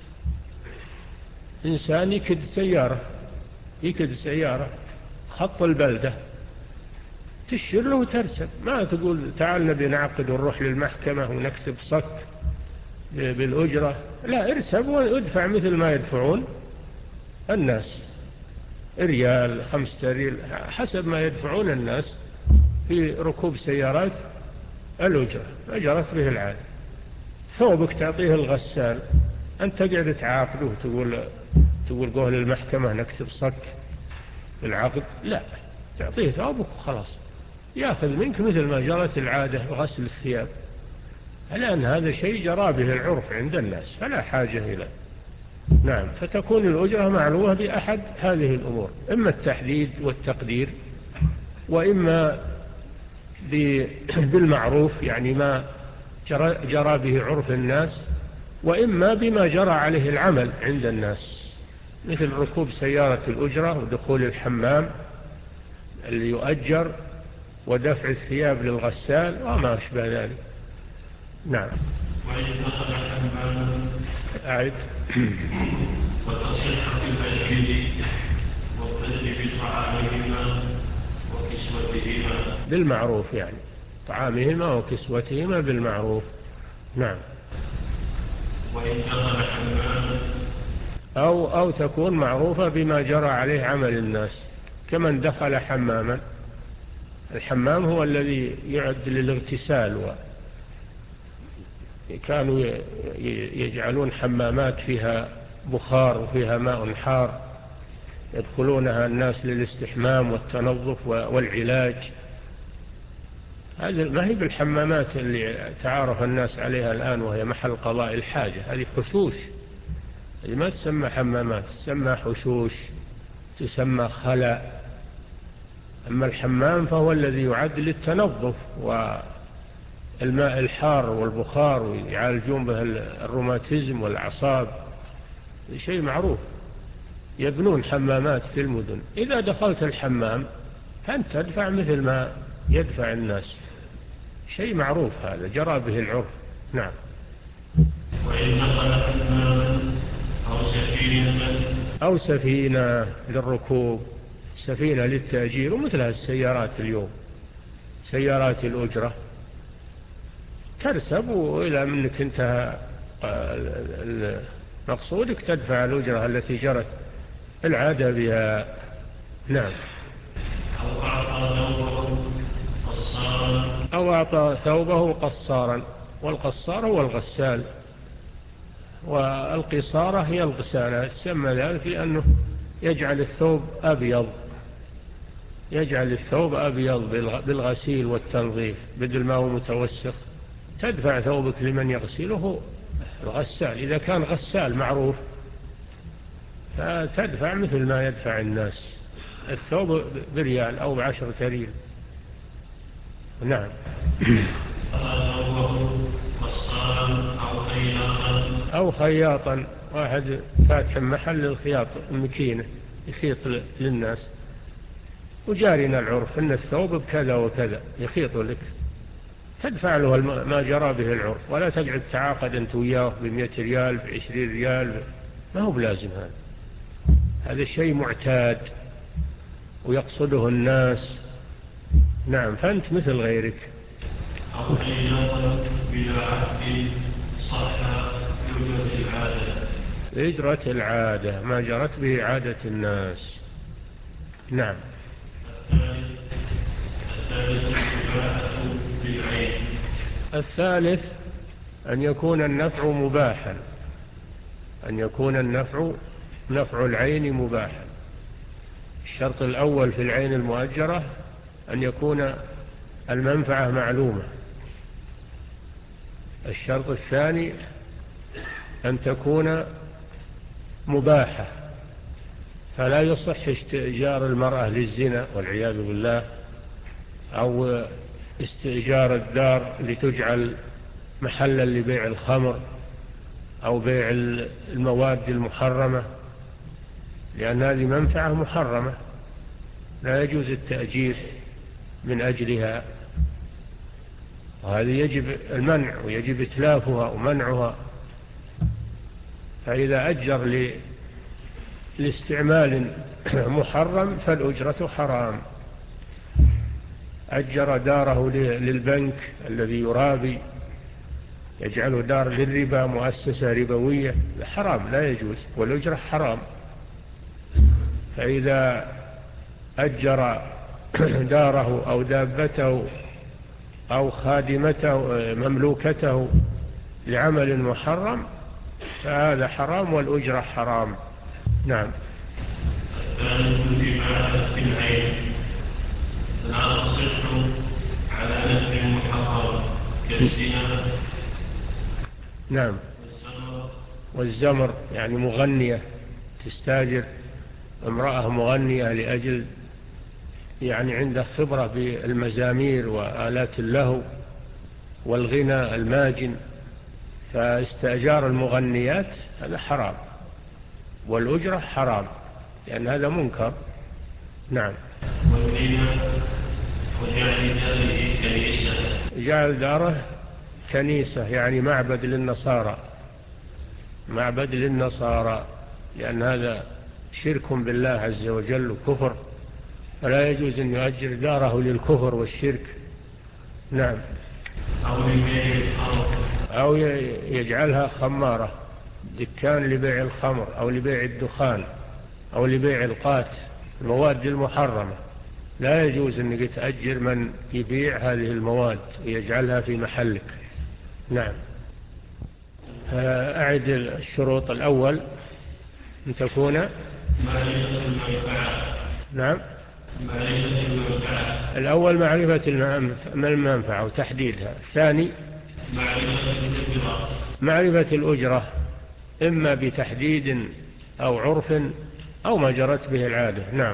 إنسان يكد سيارة، يكد سيارة خط البلدة، تشير له وترسل، ما تقول تعال نبي نعقد ونروح للمحكمة ونكتب صك بالأجرة، لا، ارسل وادفع مثل ما يدفعون الناس، ريال، خمسة ريال، حسب ما يدفعون الناس في ركوب سيارات الأجرة، أجرت به العادة. ثوبك تعطيه الغسال، أنت قاعد تعاقده وتقول تقول قول المحكمة نكتب صك بالعقد، لا، تعطيه ثوبك وخلاص، يأخذ منك مثل ما جرت العادة غسل الثياب، لأن هذا شيء جرى به العرف عند الناس فلا حاجة إليه. نعم. فتكون الأجرة معلومة بأحد هذه الأمور، إما التحديد والتقدير، وإما بالمعروف يعني ما جرى, جرى به عرف الناس، وإما بما جرى عليه العمل عند الناس، مثل ركوب سيارة الأجرة ودخول الحمام اللي يؤجر ودفع الثياب للغسال وما أشبه ذلك. نعم. وإن دخل حماما أعد. وتصح بالأجير والقدر بطعامهما وكسوتهما بالمعروف، يعني طعامهما وكسوتهما بالمعروف. نعم. وإن دخل حماما أو, أو تكون معروفة بما جرى عليه عمل الناس، كمن دخل حماما. الحمام هو الذي يعد للاغتسال، وكانوا يجعلون حمامات فيها بخار وفيها ماء حار يدخلونها الناس للاستحمام والتنظف والعلاج. هذه ما هي بالحمامات اللي تعارف الناس عليها الآن وهي محل قضاء الحاجة، هذه حشوش، هذه ما تسمى حمامات، تسمى حشوش، تسمى خلاء. أما الحمام فهو الذي يعد للتنظف والماء الحار والبخار، ويعالجون به الروماتيزم والأعصاب، شيء معروف. يبنون حمامات في المدن، إذا دخلت الحمام فأنت تدفع مثل ما يدفع الناس، شيء معروف هذا جرى به العرف. نعم. وإن دخل حماما أو سفينة أو سفينة للركوب، سفينة للتأجير، ومثلها السيارات اليوم، سيارات الأجرة، ترسب وإلى منك انتهى مقصودك تدفع الأجرة التي جرت العادة بها. نعم. أو أعطى ثوبه قصارا أو أعطى ثوبه قصارا، والقصار هو الغسال، والقصارة هي الغسالة، تسمى ذلك لأنه يجعل الثوب أبيض، يجعل الثوب أبيض بالغسيل والتنظيف بدل ما هو متوسخ. تدفع ثوبك لمن يغسله الغسال، إذا كان غسال معروف فتدفع مثل ما يدفع الناس، الثوب بريال أو بعشرة ريال. نعم. أو خياطا، واحد فاتح محل الخياط المكينة يخيط للناس، وجارنا العرف أن الثوب بكذا وكذا يخيط لك، تدفع له ما جرى به العرف، ولا تقعد تعاقد أنت وياه بمئة ريال بعشرين ريال، ما هو بلازم هذا، هذا الشيء معتاد ويقصده الناس. نعم. فأنت مثل غيرك. أو خياطا بلا عهد صح بأجرة العادة، بأجرة العادة ما جرت به عادة الناس. نعم. الثالث أن يكون النفع مباحا، أن يكون النفع نفع العين مباحا. الشرط الأول في العين المؤجرة أن يكون المنفعة معلومة. الشرط الثاني أن تكون مباحة، فلا يصح استئجار المرأة للزنا والعياذ بالله، أو استئجار الدار لتجعل محلا لبيع الخمر أو بيع المواد المحرمة، لأن هذه منفعة محرمة لا يجوز التأجير من أجلها، وهذه يجب المنع ويجب إتلافها ومنعها. فإذا أجر لاستعمال محرم فالأجرة حرام. أجر داره للبنك الذي يرابي، يجعله دار للربا، مؤسسة ربوية، حرام لا يجوز، والأجرة حرام. فإذا أجر داره أو دابته أو خادمته مملوكته لعمل محرم فهذا حرام والأجرة حرام. نعم. لا تصح على نفع محرم كالزنا. نعم. والزمر يعني مغنية، تستاجر امرأة مغنية لأجل يعني عنده خبرة بالمزامير وآلات اللهو والغنى الماجن، فاستأجار المغنيات هذا حرام، والأجرة حرام، لأن هذا منكر. نعم. جعل داره كنيسة يعني معبد للنصارى، معبد للنصارى، لأن هذا شرك بالله عز وجل وكفر، فلا يجوز أن يؤجر داره للكفر والشرك. نعم. أو يجعلها خمارة، دكان لبيع الخمر أو لبيع الدخان أو لبيع القات، المواد المحرمة، لا يجوز أن تأجر من يبيع هذه المواد ويجعلها في محلك. نعم. أعد الشروط. الأول أن تكون نعم الأول معرفة المنفعة وتحديدها. الثاني معرفة الأجرة، إما بتحديد أو عرف أو ما جرت به العادة. نعم.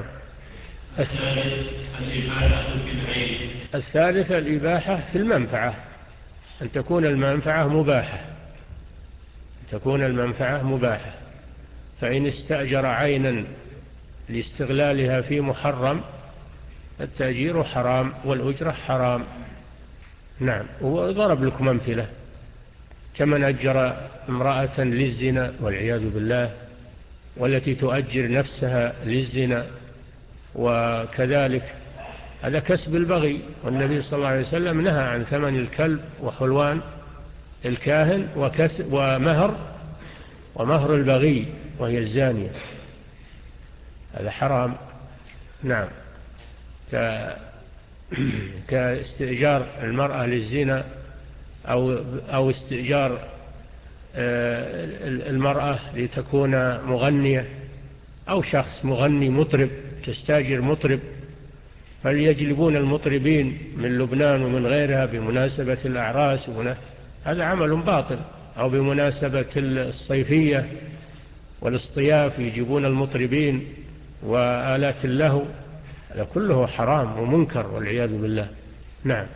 الثالث الإباحة في المنفعة، أن تكون المنفعة مباحة، أن تكون المنفعة مباحة، فإن استأجر عينا لاستغلالها في محرم التأجير حرام والأجرة حرام. نعم. وضرب لكم أمثلة كمن أجر امرأة للزنا والعياذ بالله، والتي تؤجر نفسها للزنا، وكذلك هذا كسب البغي. والنبي صلى الله عليه وسلم نهى عن ثمن الكلب وحلوان الكاهن ومهر ومهر البغي وهي الزانية، هذا حرام. نعم. كاستئجار المرأة للزنا أو, أو استئجار المرأة لتكون مغنية، أو شخص مغني مطرب تستاجر مطرب، فليجلبون المطربين من لبنان ومن غيرها بمناسبة الأعراس، هذا عمل باطل. أو بمناسبة الصيفية والاصطياف يجيبون المطربين وآلات اللهو، هذا كله حرام ومنكر والعياذ بالله. نعم.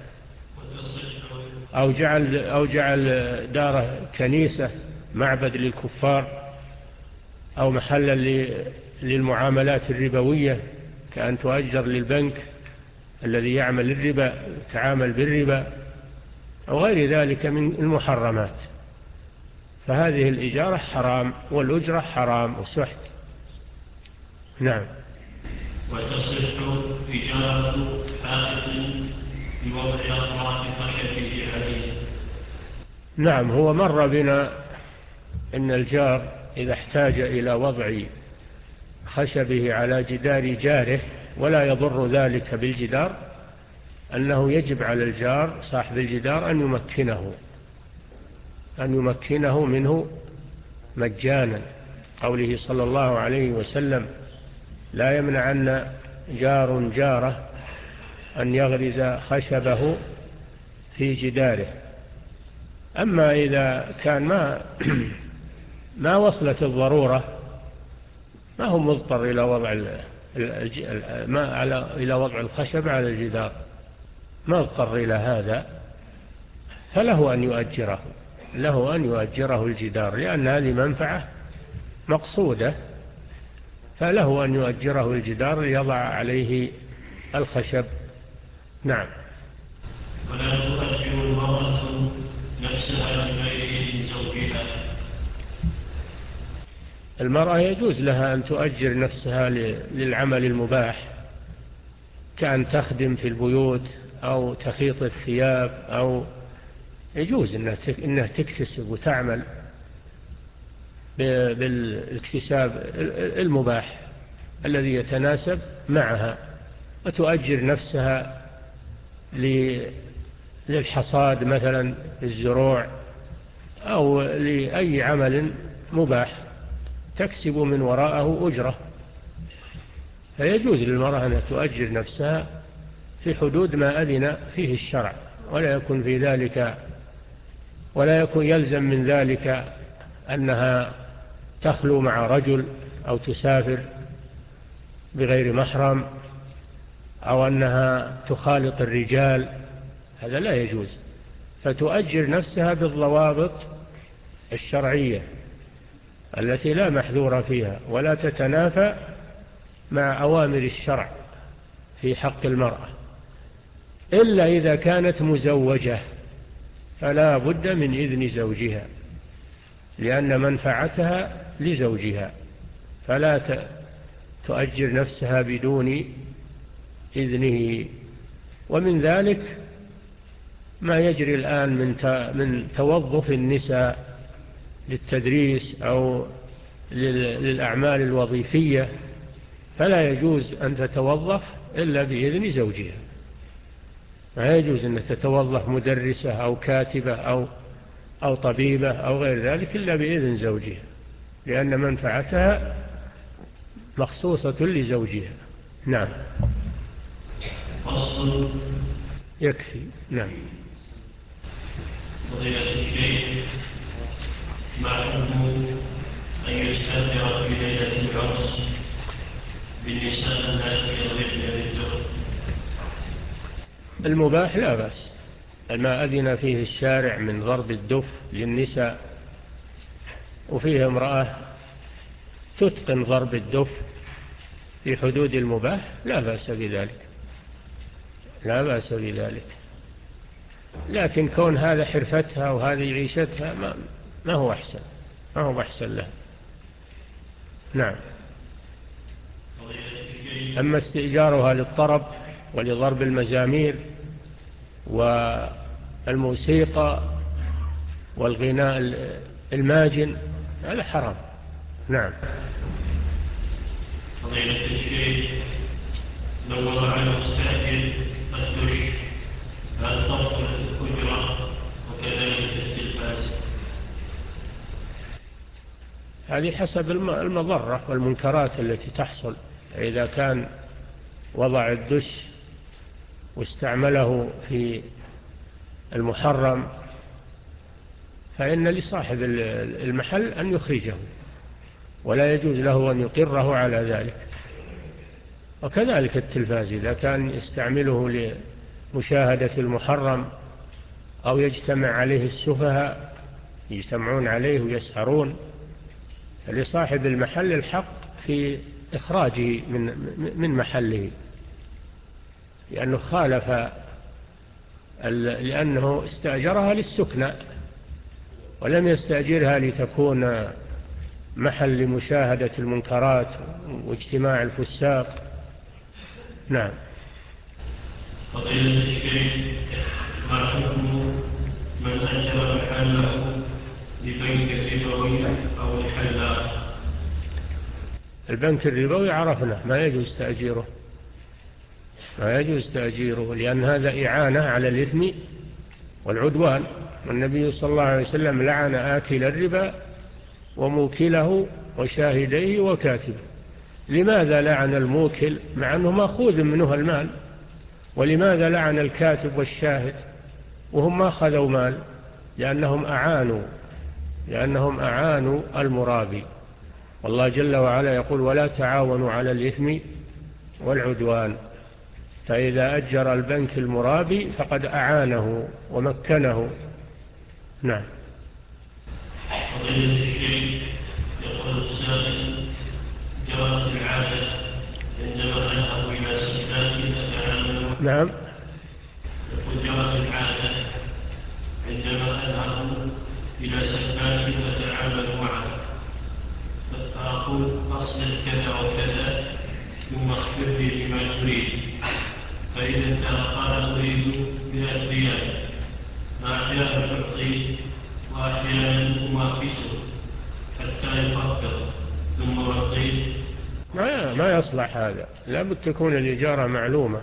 أو جعل, أو جعل داره كنيسة معبد للكفار، أو محلا للمعاملات الربوية، كأن تؤجر للبنك الذي يعمل الربا يتعامل بالربا أو غير ذلك من المحرمات. فهذه الإجارة حرام والأجرة حرام وسحت. نعم. وتصح إجارة حائط بوضع أطراف خشبه عليه. نعم. هو مر بنا إن الجار إذا احتاج إلى وضع خشبه على جدار جاره ولا يضر ذلك بالجدار، أنه يجب على الجار صاحب الجدار أن يمكنه أن يمكنه منه مجانا. قوله صلى الله عليه وسلم: لا يمنعن جار جاره أن يغرز خشبه في جداره. أما إذا كان ما ما وصلت الضرورة، ما هو مضطر إلى وضع ما على إلى وضع الخشب على الجدار، ما اضطر إلى هذا، فله أن يؤجره له أن يؤجره الجدار، لأن هذه منفعة مقصودة، فله أن يؤجره الجدار ليضع عليه الخشب. نعم. ولا تؤجر المرأة نفسها لغير زوجها. المرأة يجوز لها أن تؤجر نفسها للعمل المباح، كأن تخدم في البيوت أو تخيط الثياب، أو يجوز إنها تكتسب وتعمل بالاكتساب المباح الذي يتناسب معها، وتؤجر نفسها للحصاد مثلا الزروع أو لأي عمل مباح تكسب من وراءه أجرة، فيجوز للمرأة أن تؤجر نفسها في حدود ما أذن فيه الشرع، ولا يكون في ذلك ولا يكون يلزم من ذلك أنها تخلو مع رجل أو تسافر بغير محرم أو أنها تخالط الرجال، هذا لا يجوز. فتؤجر نفسها بالضوابط الشرعية التي لا محذور فيها ولا تتنافى مع أوامر الشرع في حق المرأة، إلا إذا كانت مزوجة فلا بد من إذن زوجها، لأن منفعتها لزوجها، فلا تؤجر نفسها بدون إذنه. ومن ذلك ما يجري الآن من من توظف النساء للتدريس أو للأعمال الوظيفية، فلا يجوز أن تتوظف إلا بإذن زوجها، ما يجوز أن تتوظف مدرسة أو كاتبة أو أو طبيبة أو غير ذلك إلا بإذن زوجها، لأن منفعتها مخصوصة لزوجها. نعم. فصل. يكفي. نعم. فضيلة الشيخ، ما حكم أن يستأجر في ليلة العرس بالنساء التي يضربن بالدف؟ المباح لا بأس، ما أذن فيه الشارع من ضرب الدف للنساء، وفيه امرأة تتقن ضرب الدف في حدود المباح لا بأس بذلك، لا بأس بذلك. لكن كون هذا حرفتها وهذه عيشتها ما, ما هو أحسن، ما هو أحسن لها. نعم. أما استئجارها للطرب ولضرب المزامير والموسيقى والغناء الماجن هذا حرام. نعم. فضيلة الشيخ، لو وضع المستأجر الدرج هل تبطل الأجرة وكذلك التلفاز؟ هذه حسب المضرة والمنكرات التي تحصل. إذا كان وضع الدش واستعمله في المحرم فإن لصاحب المحل أن يخرجه، ولا يجوز له أن يقره على ذلك. وكذلك التلفاز إذا كان يستعمله لمشاهدة المحرم أو يجتمع عليه السفهاء يجتمعون عليه ويسهرون، فلصاحب المحل الحق في إخراجه من من محله، لأنه خالف، لأنه استأجرها للسكنى ولم يستأجرها لتكون محل لمشاهدة المنكرات واجتماع الفساق. نعم. فضيلة الشيخ، ما حكم من أجر محله لبنك الربوي أو الحلاق؟ البنك الربوي عرفنا ما يجوز تأجيره، ما يجوز تأجيره، لأن هذا إعانة على الإثم والعدوان. والنبي صلى الله عليه وسلم لعن آكل الربا وموكله وشاهديه وكاتبه. لماذا لعن الموكل مع أنه مأخوذ منه المال؟ ولماذا لعن الكاتب والشاهد وهم ما أخذوا مال؟ لأنهم أعانوا لأنهم أعانوا المرابي. والله جل وعلا يقول ولا تعاونوا على الإثم والعدوان. فإذا أجر البنك المرابي فقد أعانه ومكنه. نعم. فضيلة الشيخ، يقول السائل جرت العادة عندما أذهب إلى سباك أتعامل. نعم. يقول جرت العادة عندما أذهب إلى سباك أتعامل معه فأقول أصل كذا وكذا ثم اخبر لي بما تريد، فإذا قال أريد من الزيادة فأحيانا تعطيه وأحيانا تماكسه حتى يفكر ثم يعطيه. ما ما يصلح هذا، لا بد تكون الإجارة معلومة.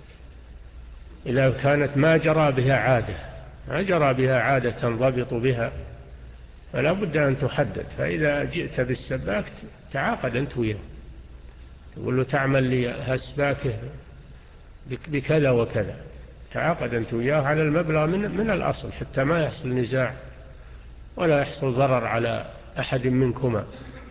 إذا كانت ما جرى بها عادة ما جرى بها عادة تنضبط بها فلا بد أن تحدد. فإذا جئت بالسباك تعاقد أنت وياه، تقول له تعمل لي هالسباكه بكذا وكذا، تعاقد أنت وياه على المبلغ من, من الأصل حتى ما يحصل نزاع ولا يحصل ضرر على أحد منكما،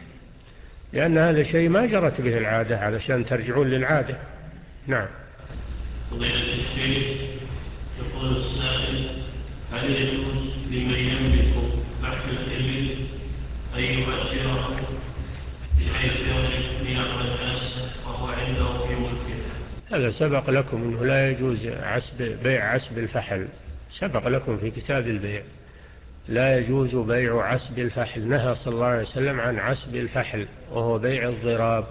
لأن هذا شيء ما جرت به العادة علشان ترجعون للعادة. نعم. فضيلة الشيخ، يقول السائل هل يجوز لمن يملك فحل الإبل أن يؤجره بحيث يغني الناس وهو عنده في ملكه؟ هذا سبق لكم أنه لا يجوز عسب بيع عسب الفحل، سبق لكم في كتاب البيع لا يجوز بيع عسب الفحل. نهى صلى الله عليه وسلم عن عسب الفحل وهو بيع الضراب،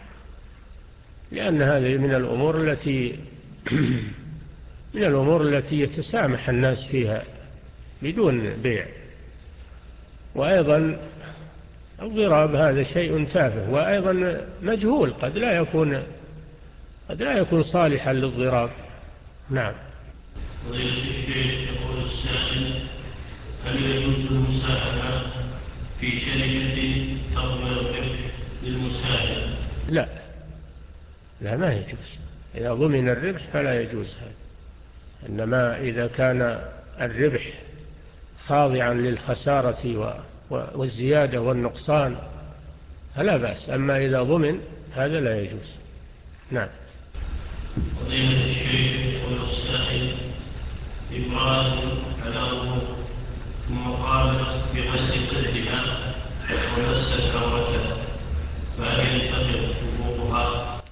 لأن هذه من الأمور التي من الأمور التي يتسامح الناس فيها بدون بيع. وأيضا الضراب هذا شيء تافه وأيضا مجهول، قد لا يكون قد لا يكون صالحا للضراب. نعم. فضيلة الشيخ، يقول السائل هل يجوز المساهمة في شركة تضمن الربح للمساهم؟ لا لا ما يجوز. إذا ضمن الربح فلا يجوز هذا، إنما إذا كان الربح خاضعا للخسارة والزيادة والنقصان فلا بأس، أما إذا ضمن هذا لا يجوز. نعم. فضيلة الشيخ، يقول السائل امرأة على ثم قامت بغسل قدرها ومست عورتها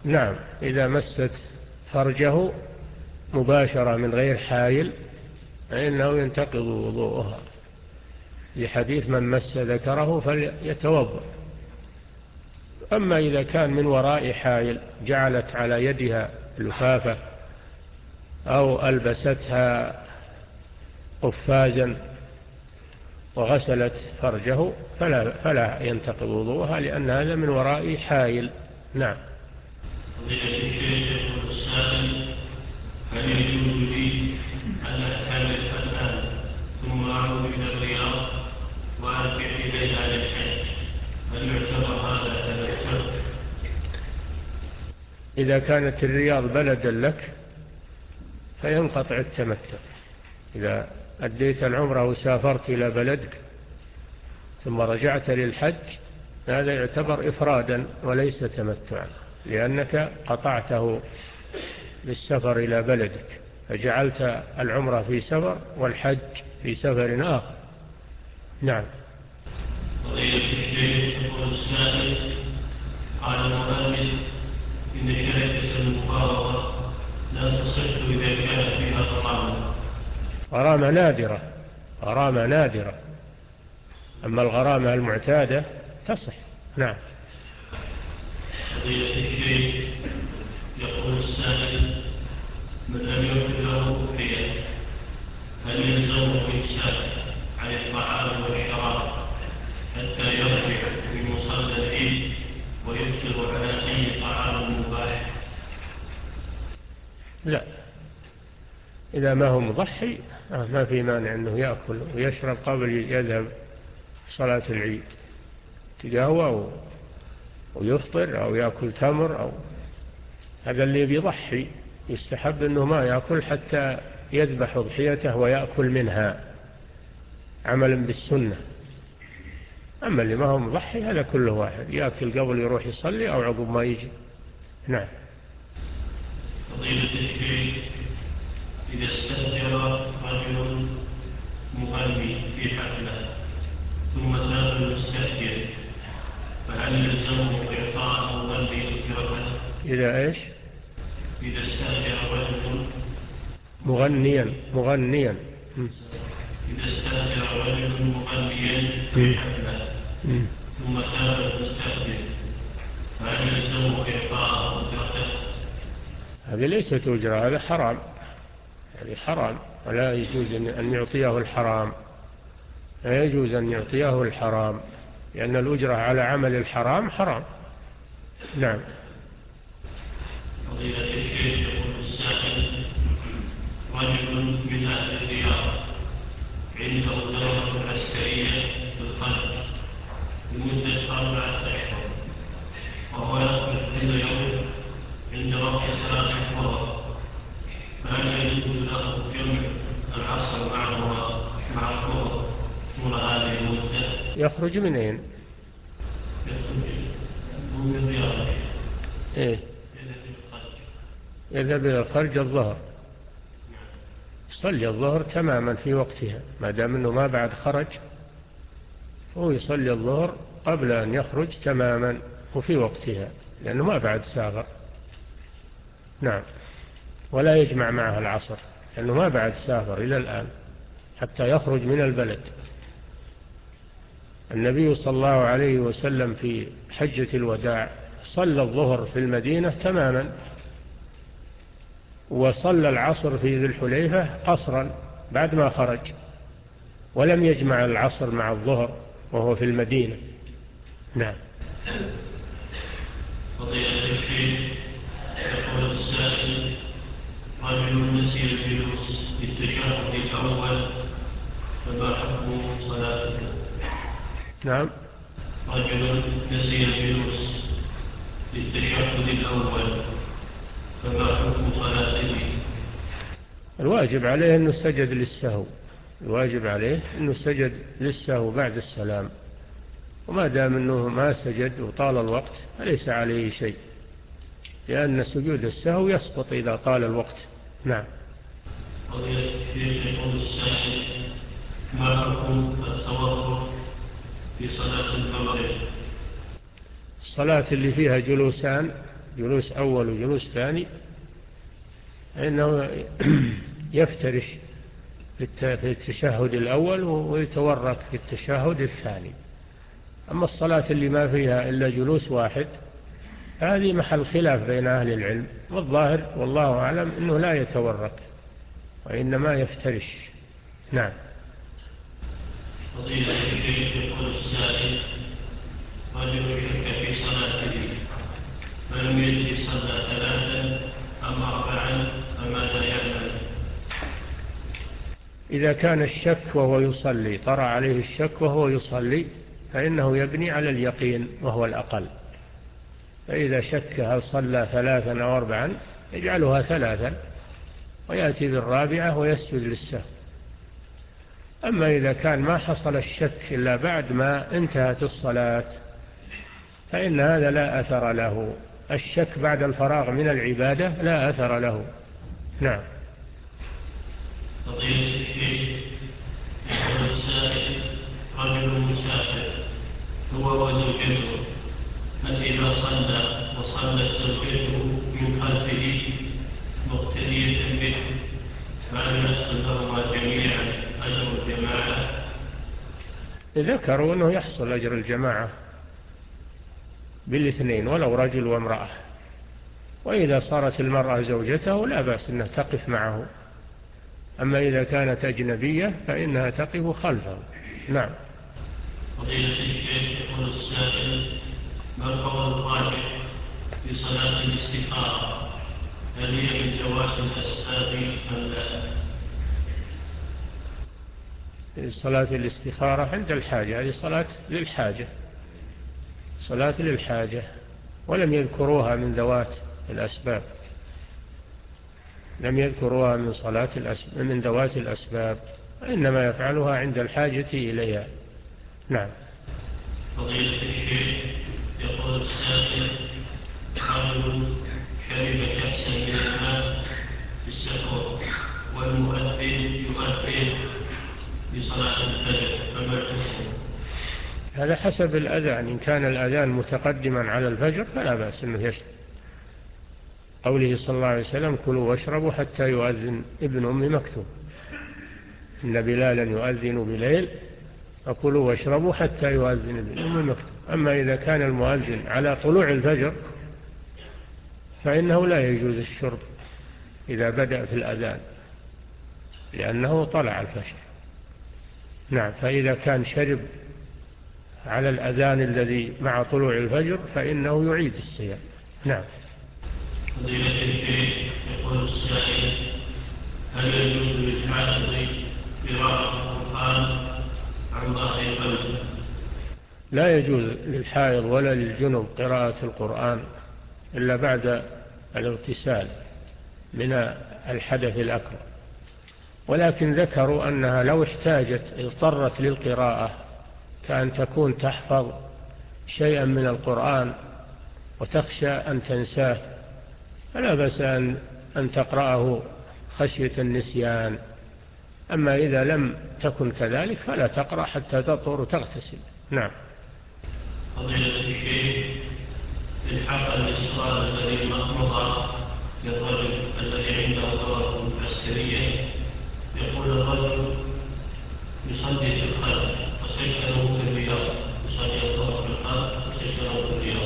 نعم، إذا مست فرجه مباشرة من غير حائل فإنه ينتقض وضوءها، لحديث من مس ذكره فليتوضأ. أما إذا كان من وراء حائل جعلت على يدها لفافة أو ألبستها قفازا وغسلت فرجه فلا, فلا ينتقض وضوءها، لأن هذا من وراء حائل. نعم. هل يجوز لي أن أعتمد الآن ثم أعود إلى الرياض وأرجع إليها للحج؟ هل يعتبر هذا تمتع؟ إذا كانت الرياض بلدا لك فينقطع التمتع. إذا أديت العمرة وسافرت إلى بلدك ثم رجعت للحج هذا يعتبر إفرادا وليس تمتعا، لأنك قطعته بالسفر إلى بلدك، فجعلت العمرة في سفر والحج في سفر آخر. نعم. فضيلة الشيخ يقول السائل: قال المؤلف إن شركة المفاوضة لا تصح إذا كان فيها غرامة. غرامة نادرة، غرامة نادرة، أما الغرامة المعتادة تصح. نعم. فضيلة الشيخ يقول السائل: من لم يكن له أضحية هل يلزمه الإمساك عن الطعام والشراب حتى يرجع من مصلى العيد ويفطر على أي طعام مباح؟ لا، إذا ما هو مضحي ما في مانع أنه يأكل ويشرب قبل يذهب صلاة العيد، تقهوى ويفطر أو يأكل تمر أو هذا اللي بيضحي يستحب أنه ما يأكل حتى يذبح أضحيته ويأكل منها عملا بالسنة. أما اللي ما هو مضحي هذا كله واحد، يأكل قبل يروح يصلي أو عقب ما يجي. نعم. فضيلة الشيخ إذا استأجر رجل مغني في حفلة ثم تاب المستأجر فهل يلزمه إعطاء المغني أجرته؟ إذا إيش؟ إذا استأجر رجل مغنيا مغنيا إذا استأجر رجل مغنيا في حفلة ثم تاب المستأجر فهل يلزمه إعطاء أجرته؟ هذه ليست أجرة، هذا حرام، هذه حرام ولا يجوز أن يعطيه الحرام، لا يجوز أن يعطيه الحرام، لأن الأجرة على عمل الحرام حرام. نعم. فضيلة الشيخ يقول السائل: رجل من أهل الرياض عنده دورة عسكرية في الخلف لمدة أربعة أشهر وهو يخرج كل يوم عند وقت صلاة الظهر، فهل يجوز له جمع العصر معهما مع الظهر طول هذه المدة؟ يخرج من أين؟ يخرج من الرياض. إيه؟ يذهب إلى الخارج الظهر، يصلي الظهر تماما في وقتها ما دام أنه ما بعد خرج، هو يصلي الظهر قبل أن يخرج تماما وفي وقتها لأنه ما بعد سافر. نعم. ولا يجمع معها العصر لأنه ما بعد سافر إلى الآن حتى يخرج من البلد. النبي صلى الله عليه وسلم في حجة الوداع صلى الظهر في المدينة تماما وصلى العصر في ذي الحليفة قصرا بعد ما خرج، ولم يجمع العصر مع الظهر وهو في المدينة. نعم. فضيلة الشيخ يقول السائل: رجل نسي الجلوس للتشهد الأول فما حكم صلاته؟ نعم. رجل نسي الجلوس للتشهد الأول فما حكم صلاته؟ الواجب عليه أنه سجد للسهو، الواجب عليه أنه سجد للسهو بعد السلام، وما دام أنه ما سجد وطال الوقت فليس عليه شيء، لأن سجود السهو يسقط إذا طال الوقت. نعم. قضية الشيخ يقول السائل: ما حكم التوضؤ في صلاة المغرب؟ الصلاة اللي فيها جلوسان جلوس أول وجلوس ثاني إنه يفترش في التشهد الأول ويتورك في التشهد الثاني. أما الصلاة اللي ما فيها إلا جلوس واحد هذه محل خلاف بين أهل العلم، والظاهر والله أعلم أنه لا يتورك وإنما يفترش. نعم. فضيلة الشيخ يقول السائل: رجل شك في صلاته فلم يدري صلى ثلاثا أم أربعا فماذا يعمل؟ إذا كان الشك وهو يصلي، طرأ عليه الشك وهو يصلي، فإنه يبني على اليقين وهو الأقل. فإذا شك هل صلى ثلاثا أو أربعا يجعلها ثلاثا ويأتي بالرابعة ويسجد للسهو. أما إذا كان ما حصل الشك إلا بعد ما انتهت الصلاة فإن هذا لا أثر له. الشك بعد الفراغ من العبادة لا أثر له. نعم. فضيلة الشيخ يقول السائل: رجل مسافر هو وزوجته، هل إذا صلى وصلت زوجته من خلفه مقتدية به فهل يحصل لهما جميعا أجر الجماعة؟ ذكروا أنه يحصل أجر الجماعة بالاثنين ولو رجل وامرأة. وإذا صارت المرأة زوجته لا بأس أنها تقف معه، أما إذا كانت أجنبية فإنها تقف خلفه. نعم. فضيلة الشيخ يقول السائل: ما القول الراجح في صلاة الاستخارة؟ هل هي من ذوات الأسباب أم لا؟ صلاة الاستخارة عند الحاجة، هذه صلاة للحاجة، صلاة للحاجة، ولم يذكروها من ذوات الأسباب، لم يذكروها من صلاة الأسباب من ذوات الأسباب، إنما يفعلها عند الحاجة إليها. نعم. فضيلة الشيخ يقول السائل: رجل شرب كأسا من الماء في السحور والمؤذن يؤذن بصلاة الفجر فما الحكم؟ هذا حسب الأذان، إن كان الأذان متقدما على الفجر فلا بأس أنه يشرب. قوله صلى الله عليه وسلم: كلوا واشربوا حتى يؤذن ابن أم مكتوم، إن بلالا يؤذن بليل فكلوا واشربوا حتى يؤذن ابن أم مكتوم. أما إذا كان المؤذن على طلوع الفجر فإنه لا يجوز الشرب إذا بدأ في الأذان لأنه طلع الفجر. نعم. فإذا كان شرب على الأذان الذي مع طلوع الفجر فإنه يعيد الصيام. نعم. فضيلة الشيخ يقول السائل: هل يجوز للحافظ قراءة القرآن عن ظهر القلب؟ لا يجوز للحائض ولا للجنب قراءة القرآن إلا بعد الاغتسال من الحدث الأكبر، ولكن ذكروا أنها لو احتاجت اضطرت للقراءة كأن تكون تحفظ شيئا من القرآن وتخشى أن تنساه فلا بأس أن تقرأه خشية النسيان. أما إذا لم تكن كذلك فلا تقرأ حتى تطهر وتغتسل. نعم. فضيلة الشيخ الحق الإصرار الذي مضى للرجل الذي عنده ضرر عسكرية، يقول الرجل يصلي في الخلف وسكنه في الرياض، يصلي الظهر في الخلف وسكنه في الرياض.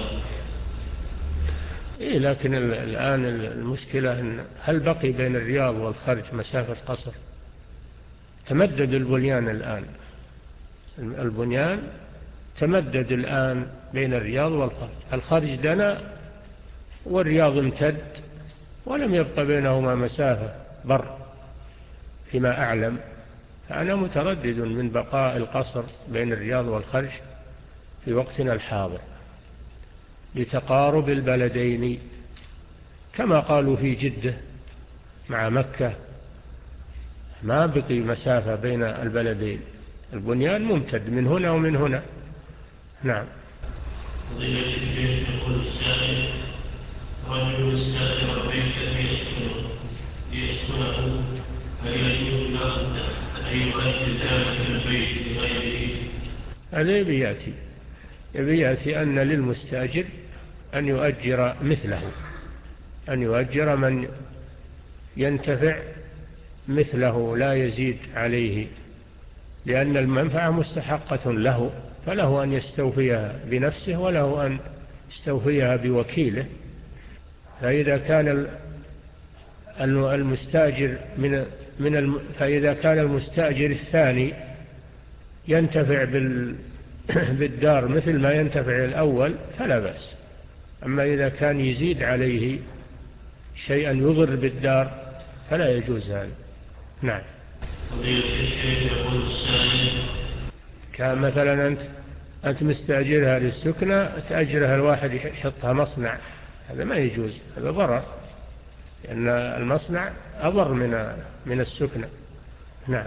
إيه، لكن الآن المشكلة إن هل بقي بين الرياض والخرج مسافة قصر؟ تمدد البنيان الآن، البنيان تمدد الآن بين الرياض والخرج، الخرج دنا والرياض امتد ولم يبقى بينهما مسافة بر فيما أعلم. فأنا متردد من بقاء القصر بين الرياض والخرج في وقتنا الحاضر لتقارب البلدين، كما قالوا في جدة مع مكة ما بقي مسافة بين البلدين، البنيان ممتد من هنا ومن هنا. نعم. فضيلة الشيخ يقول السائل: رجل استأجر بيتا ليسكنه ليسكنه هل يجوز له أن يؤجل ذلك البيت لغيره؟ هذا يبي يأتي يبي يأتي أن للمستأجر أن يؤجر مثله، أن يؤجر من ينتفع مثله لا يزيد عليه، لأن المنفعة مستحقة له، فله أن يستوفيها بنفسه وله أن يستوفيها بوكيله. فإذا كان المستأجر من من فإذا كان المستأجر الثاني ينتفع بالدار مثل ما ينتفع الأول فلا بأس. أما إذا كان يزيد عليه شيئا يضر بالدار فلا يجوز هذا. نعم. كان مثلا أنت أنت مستأجرها للسكنة، تأجرها الواحد يحطها مصنع، هذا ما يجوز، هذا ضرر، لأن المصنع أضر من من السكنة. نعم.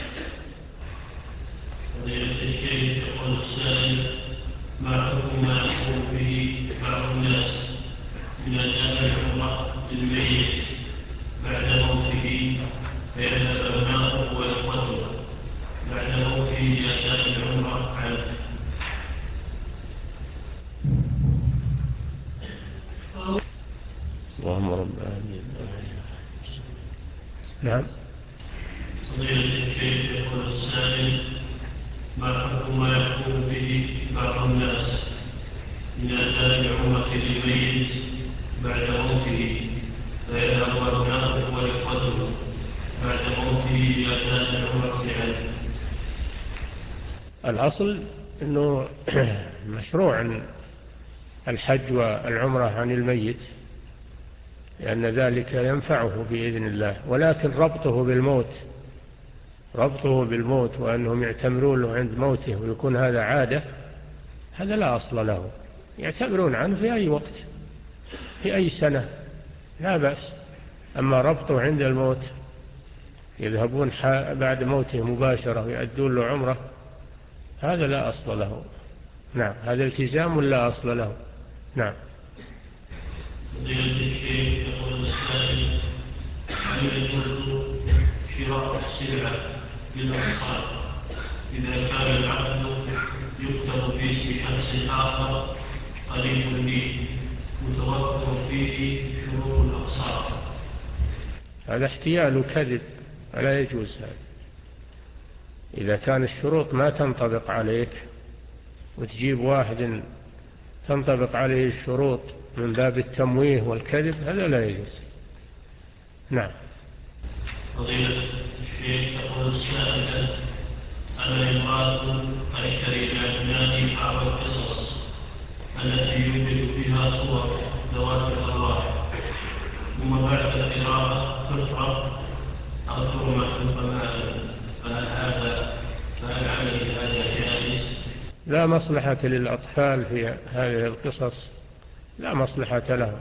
فضيلة الشيخ يقول السائل: ما حكم ما يقوم به بعض الناس من أداء العمرة للميت بعد موته، فيذهب أبناؤه وإخوته بعد موته لأداء العمرة عنه؟ اللهم رب العالمين. نعم. فضيلة الشيخ يقول السائل: ما حكم ما يقوم به بعض الناس من أداء العمرة للميت بعد موته، فيذهب أبناؤه وإخوته بعد موته لأداء العمرة عنه؟ الأصل أنه مشروع الحج والعمرة عن الميت، لأن ذلك ينفعه بإذن الله، ولكن ربطه بالموت ربطه بالموت وأنهم يعتمرون له عند موته ويكون هذا عادة، هذا لا أصل له. يعتمرون عنه في أي وقت في أي سنة لا بأس. أما ربطه عند الموت، يذهبون بعد موته مباشرة ويؤدون له عمره، هذا لا أصل له. نعم، هذا التزام لا أصل له. نعم. فضيلة الشيخ يقول السائل: هل يجوز شراء السلعة بالأقساط إذا كان العقد يكتب في شخص آخر قريب منه متوفر فيه شروط الأقساط؟ هذا احتيال كذب، ولا يجوز هذا. إذا كان الشروط ما تنطبق عليك وتجيب واحد تنطبق عليه الشروط من باب التمويه والكذب، هذا لا يجوز. نعم. فضيلة الشيخ تقول السائلة: أنا امرأة أشتري لأبنائي بعض القصص التي يوجد فيها صور ذوات الأرواح، ثم بعد القراءة تحرق أو ترمى في الضمائر، فهل هذا فهل عملي هذا جائز؟ لا مصلحة للأطفال في هذه القصص، لا مصلحة لهم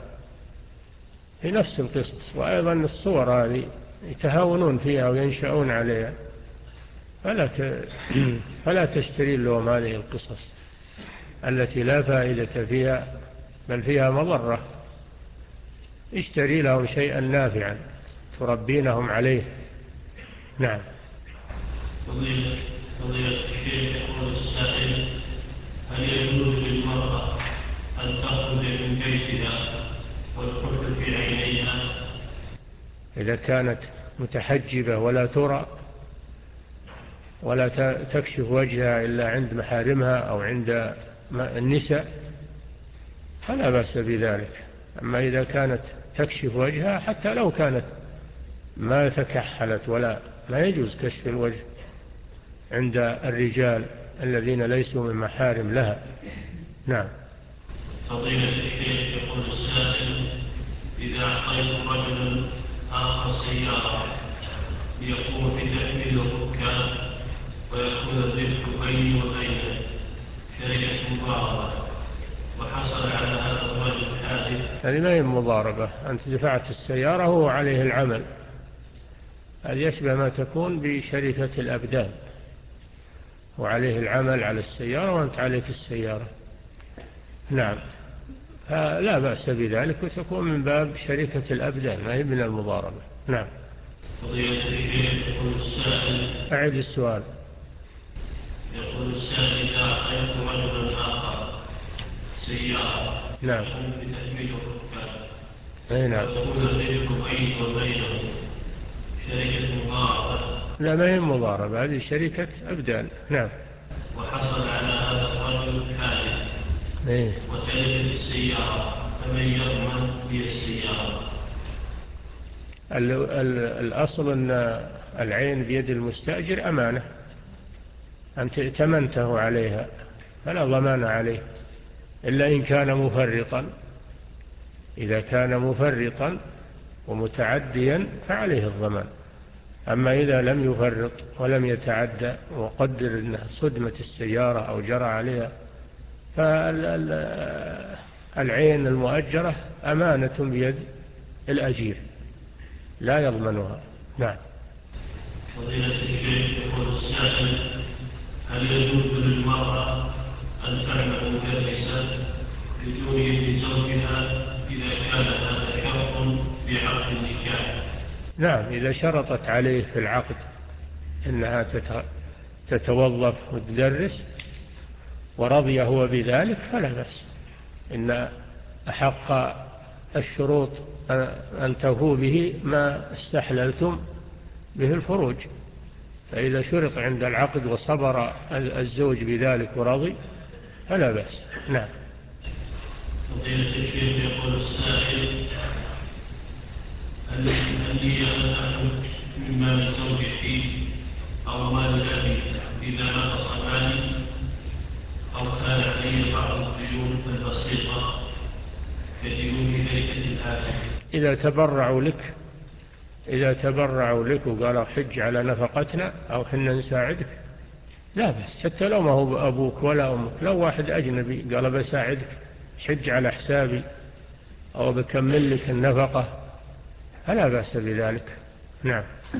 في نفس القصص. وأيضا الصور هذه يتهاونون فيها وينشأون عليها، فلا فلا تشتري لهم هذه القصص التي لا فائدة فيها بل فيها مضرة. اشتري لهم شيئا نافعا تربينهم عليه. نعم. فضيلة فضيلة الشيخ يقول السائل: هل يجوز للمرأة أن تخرج من بيتها والكحل في عينيها؟ إذا كانت متحجبة ولا ترى ولا تكشف وجهها إلا عند محارمها أو عند النساء فلا بأس بذلك. أما إذا كانت تكشف وجهها حتى لو كانت ما تكحلت ولا ما يجوز كشف الوجه عند الرجال الذين ليسوا من محارم لها. نعم. فضيلة الشيخ يقول السائل: إذا أعطيت رجلا آخر سيارة ليقوم في تحميل الركاب ويكون الربح بيني وبينه شركة مضاربة، وحصل على هذا الرجل حادث، هذه ما هي مضاربة، أنت دفعت السيارة وهو عليه العمل، هذه يشبه ما تكون بشركة الأبدان، وعليه العمل على السيارة وأنت عليك السيارة. نعم، فلا بأس بذلك، وتكون من باب شركة الأبدان ما هي من المضاربة. نعم. فضيلة الشيخ يقول السائل: أعد السؤال. يقول السائل: إذا أعطيت رجلا آخر سيارة نعم. بتثمين الركاب. أي نعم. وتكون بينكم أيضا وبينهم شركة مضاربة. لا، ما هي مضاربة، هذه شركة أبدان. نعم. وحصل على هذا الرجل حادث إيه. وتلفت السيارة، فمن يضمن هي السيارة؟ ال ال الأصل أن العين بيد المستأجر أمانة، أنت ائتمنته عليها فلا ضمان عليه إلا إن كان مفرطا. إذا كان مفرطا ومتعديا فعليه الضمان. أما إذا لم يفرط ولم يتعدى وقدر أنها صدمة السيارة أو جرى عليها، فالعين المؤجرة أمانة بيد الأجير لا يضمنها. نعم. فضيلة الشيخ، يقول السائل: هل يجوز للمرأة أن تعمل مدرسة بدون إذن زوجها إذا كان هذا شرط في عقد النكاح؟ نعم، إذا شرطت عليه في العقد أنها تتوظف وتدرس ورضي هو بذلك فلا بأس. إن أحق الشروط أن تفوا به ما استحللتم به الفروج. فإذا شرط عند العقد وصبر الزوج بذلك ورضي فلا بأس. نعم. فضيلة الشيخ، يقول السائل: هل لي أن أخذ من مال زوجتي أو مال أبي إذا نقص مالي أو كان علي بعض الديون البسيطة كديون شركة الآتي؟ إذا تبرعوا لك إذا تبرعوا لك وقالوا حج على نفقتنا أو حنا نساعدك لا بأس، حتى لو ما هو أبوك ولا أمك. لو واحد أجنبي قال بساعدك حج على حسابي أو بكمل لك النفقة فلا بأس بذلك. نعم.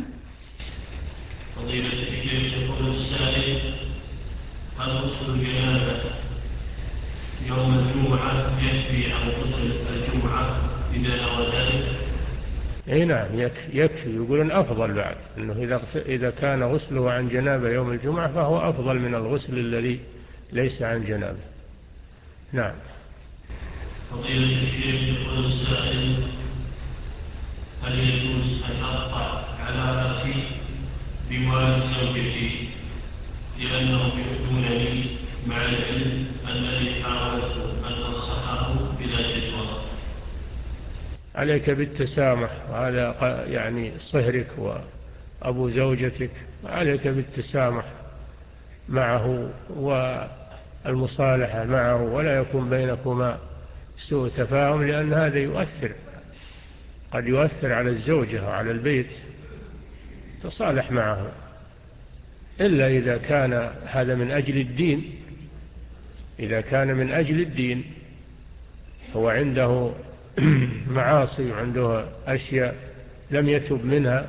فضيلة الشيخ، يقول السائل: هل غسل الجنابة يوم الجمعة يكفي عن غسل الجمعة إذا نوى ذلك؟ اي نعم، يكفي, يكفي. يقولون أفضل بعد أنه إذا, إذا كان غسله عن جنابة يوم الجمعة فهو أفضل من الغسل الذي ليس عن جنابة. نعم. فضيلة الشيخ، يقول السائل: هل يجوز أن أقطع علاقتي بوالد زوجتي لأنهم يؤذونني مع العلم أنني حاولت أن أنصحه بلا جدوى؟ عليك بالتسامح، وهذا يعني صهرك وأبو زوجتك، عليك بالتسامح معه والمصالحة معه، ولا يكون بينكما سوء تفاهم، لأن هذا يؤثر قد يؤثر على الزوجة وعلى البيت. تصالح معه، إلا إذا كان هذا من أجل الدين. إذا كان من أجل الدين هو عنده معاصي وعنده أشياء لم يتوب منها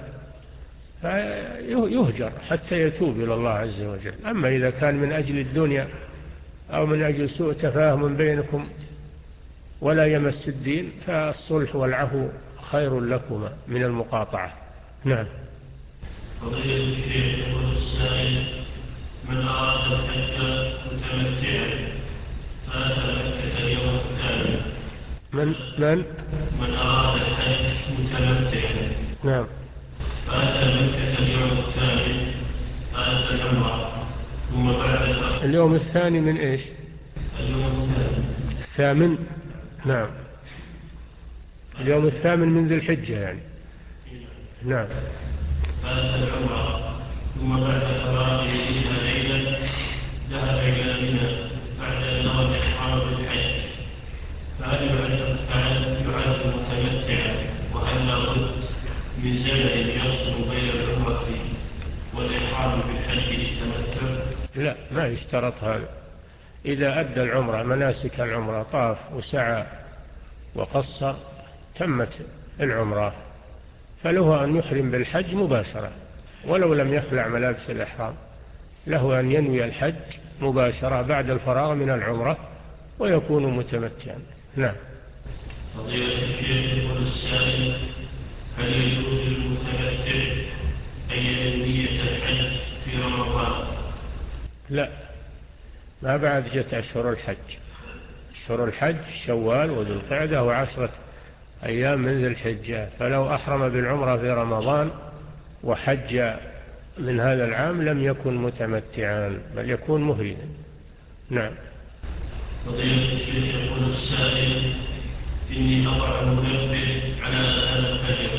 فيهجر حتى يتوب إلى الله عز وجل. أما إذا كان من أجل الدنيا أو من أجل سوء تفاهم بينكم ولا يمس الدين فالصلح والعفو خير لكما من المقاطعة. نعم. فضيلة الشيخ، يقول السائل: من أراد الحج متمتعا فأتى مكة اليوم الثاني. من من من أراد الحج متمتعا نعم فأتى مكة اليوم الثاني فأتى العمرة ثم بعد اليوم الثاني من إيش؟ اليوم الثاني الثامن. نعم، اليوم الثامن من ذي الحجة يعني. نعم. فأتى العمرة ثم بعد فراغه منها ليلا ذهب إلى منى بعد أن نوى الإحرام بالحج، فهل يعد يعد متمتعا؟ وهل لابد من زمن يفصل بين العمرة والإحرام بالحج للتمتع؟ لا، ما يشترط هذا. إذا أدى العمرة مناسك العمرة طاف وسعى وقصر تمت العمرة، فله أن يحرم بالحج مباشرة ولو لم يخلع ملابس الإحرام. له أن ينوي الحج مباشرة بعد الفراغ من العمرة ويكون متمتعا. نعم. فضيلة الشيخ، يقول السائل: هل يجوز للمتمتع أن ينوي نية الحج في رمضان؟ لا، ما بعد جت أشهر الحج. أشهر الحج شوال وذو القعدة وعشرة أيام من ذي الحجة. فلو أحرم بالعمرة في رمضان وحج من هذا العام لم يكن متمتعا بل يكون مهرما. نعم. فضيلة الشيخ يقول السائل: إني أضع المنبه على أذان الفجر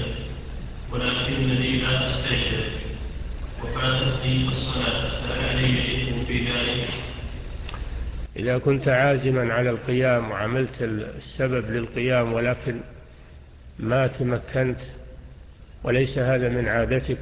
ولكنني لا أستيقظ وفاتتني الصلاة، فهل علي إثم في ذلك؟ إذا كنت عازما على القيام وعملت السبب للقيام ولكن ما تمكنت وليس هذا من عادتك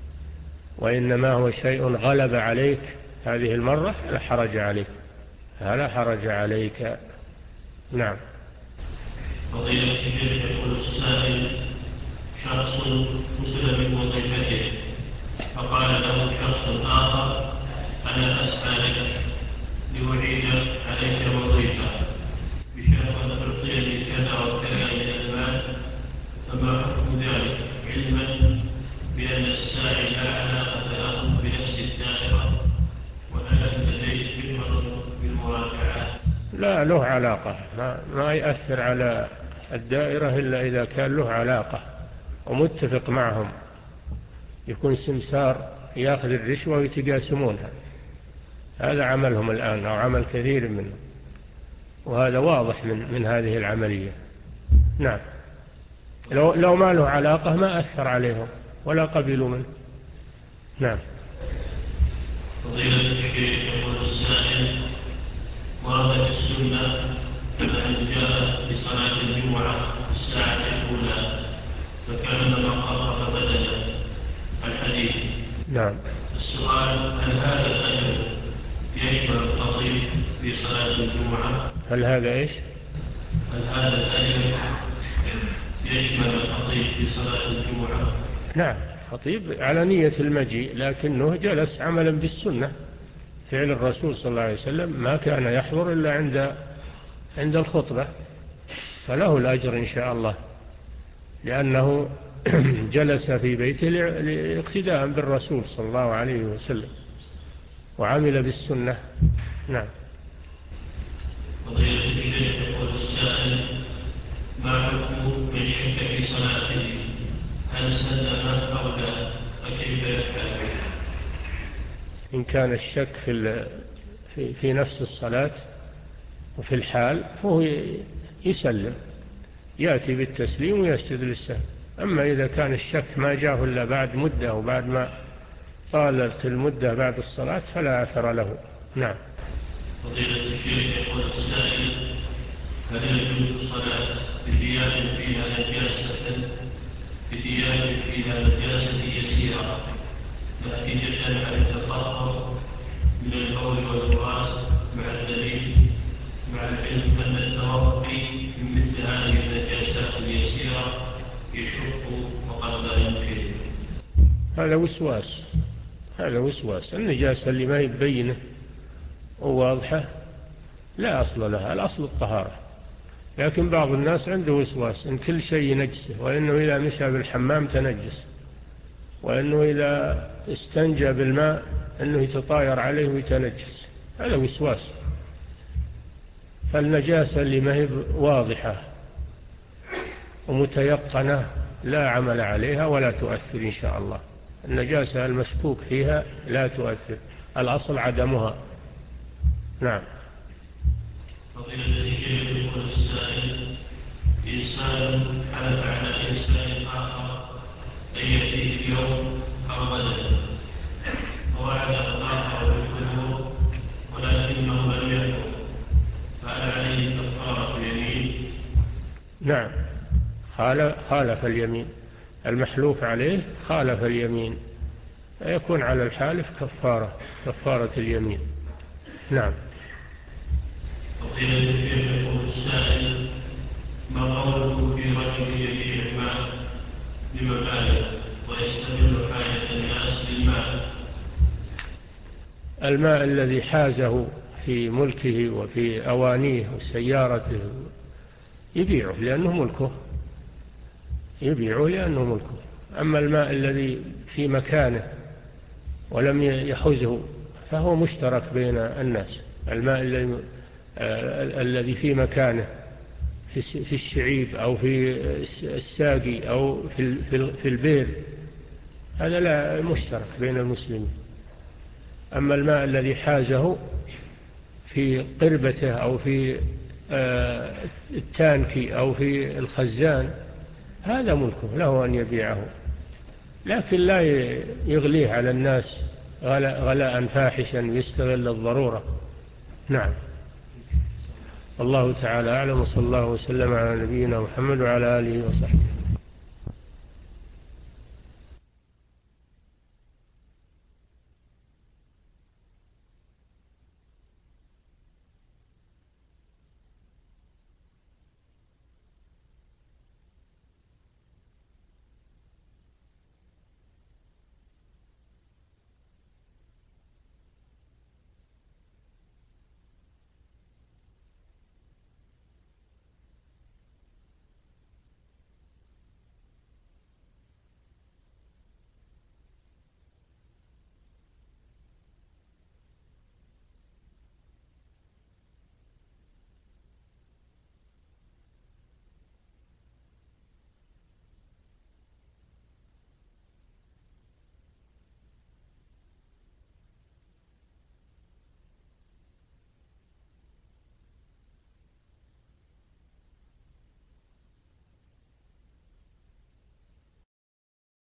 وإنما هو شيء غلب عليك هذه المرة لا حرج عليك، لا حرج عليك. نعم. فضيلة الشيخ يقول السائل: شخص وصل من وظيفته فقال له شخص آخر: أنا أسألك لأعيد عليك الوظيفة بشرط أن تعطيني كذا وكذا من المال، فما حكم ذلك، علما بأن الساعي لا علاقة له بنفس الدائرة وأنا لديك فكرة بالمراجعة؟ لا، له علاقة، ما, ما يأثر على الدائرة إلا إذا كان له علاقة ومتفق معهم، يكون سمسار يأخذ الرشوة ويتقاسمونها، هذا عملهم الآن أو عمل كثير منهم، وهذا واضح من, من هذه العملية. نعم. لو, لو ما له علاقة ما أثر عليهم ولا قبلوا منه. نعم. فضيلة الشيخ يقول السائل: وردت السنة أن جاء لصلاة الجمعة الساعة الأولى فكان مقام بدلا الحديث. نعم. السؤال: هل هذا الأجر يشمل الخطيب في صلاة الجمعة؟ هل هذا إيش؟ هل هذا الأجر يشمل الخطيب في صلاة الجمعة؟ نعم، خطيب على نية المجيء لكنه جلس عملا بالسنة، فعل الرسول صلى الله عليه وسلم ما كان يحضر إلا عند عند الخطبة، فله الأجر إن شاء الله، لأنه جلس في بيته لاقتداء بالرسول صلى الله عليه وسلم وعمل بالسنة. نعم. فضيلة الشيخ يقول السائل: ما حكم من شك في صلاته، هل سلم أو لا، فكيف يفعل؟ إن كان الشك في, في, في نفس الصلاة وفي الحال فهو يسلم، يأتي بالتسليم ويسجد للسهو. أما إذا كان الشك ما جاءه إلا بعد مدة وبعد ما طالت المدة بعد الصلاة فلا أثر له. نعم. فضيلة الشيخ يقول السائل: هل يجوز الصلاة بثياب فيها نجاسة بثياب فيها نجاسة يسيرة نتيجة عن التطهر من البول والفراش مع الدليل مع العلم أن التوقي من مثل هذه النجاسات اليسيرة يشق وقد لا يمكن؟ هذا وسواس، هذا وسواس. النجاسة اللي ما يبينه وواضحة لا أصل لها، الأصل الطهارة، لكن بعض الناس عنده وسواس إن كل شيء ينجسه، وإنه إذا مشى بالحمام تنجس، وإنه إذا استنجى بالماء أنه يتطاير عليه ويتنجس، هذا وسواس. فالنجاسة اللي ما هي واضحة ومتيقنة لا عمل عليها ولا تؤثر إن شاء الله. النجاسة المشكوك فيها لا تؤثر، الأصل عدمها. نعم. فضيلة الشيخ يقول السائل: إنسان حلف على إنسان آخر أن يأتيه اليوم أو غدا ووعد الآخر بالحضور ولكنه لم يحضر، فهل عليه كفارة يمين؟ نعم، خالف اليمين، المحلوف عليه خالف اليمين، يكون على الحالف كفارة كفارة اليمين. نعم. فضيلة الشيخ يقول السائل: ما قوله في رجل يبيع الماء بمبالغ ويستغل حاجة الناس للماء؟ الماء الذي حازه في ملكه وفي أوانيه وسيارته يبيعه لأنه ملكه، يبيعه لأنه ملكه. أما الماء الذي في مكانه ولم يحوزه فهو مشترك بين الناس. الماء الذي في مكانه في الشعيب أو في الساقي أو في البير، هذا لا مشترك بين المسلمين. أما الماء الذي حازه في قربته أو في التانكي أو في الخزان، هذا ملكه، له أن يبيعه، لكن لا يغليه على الناس غلاء فاحشا يستغل الضرورة. نعم. الله تعالى أعلم، وصلى الله وسلم على نبينا محمد وعلى آله وصحبه.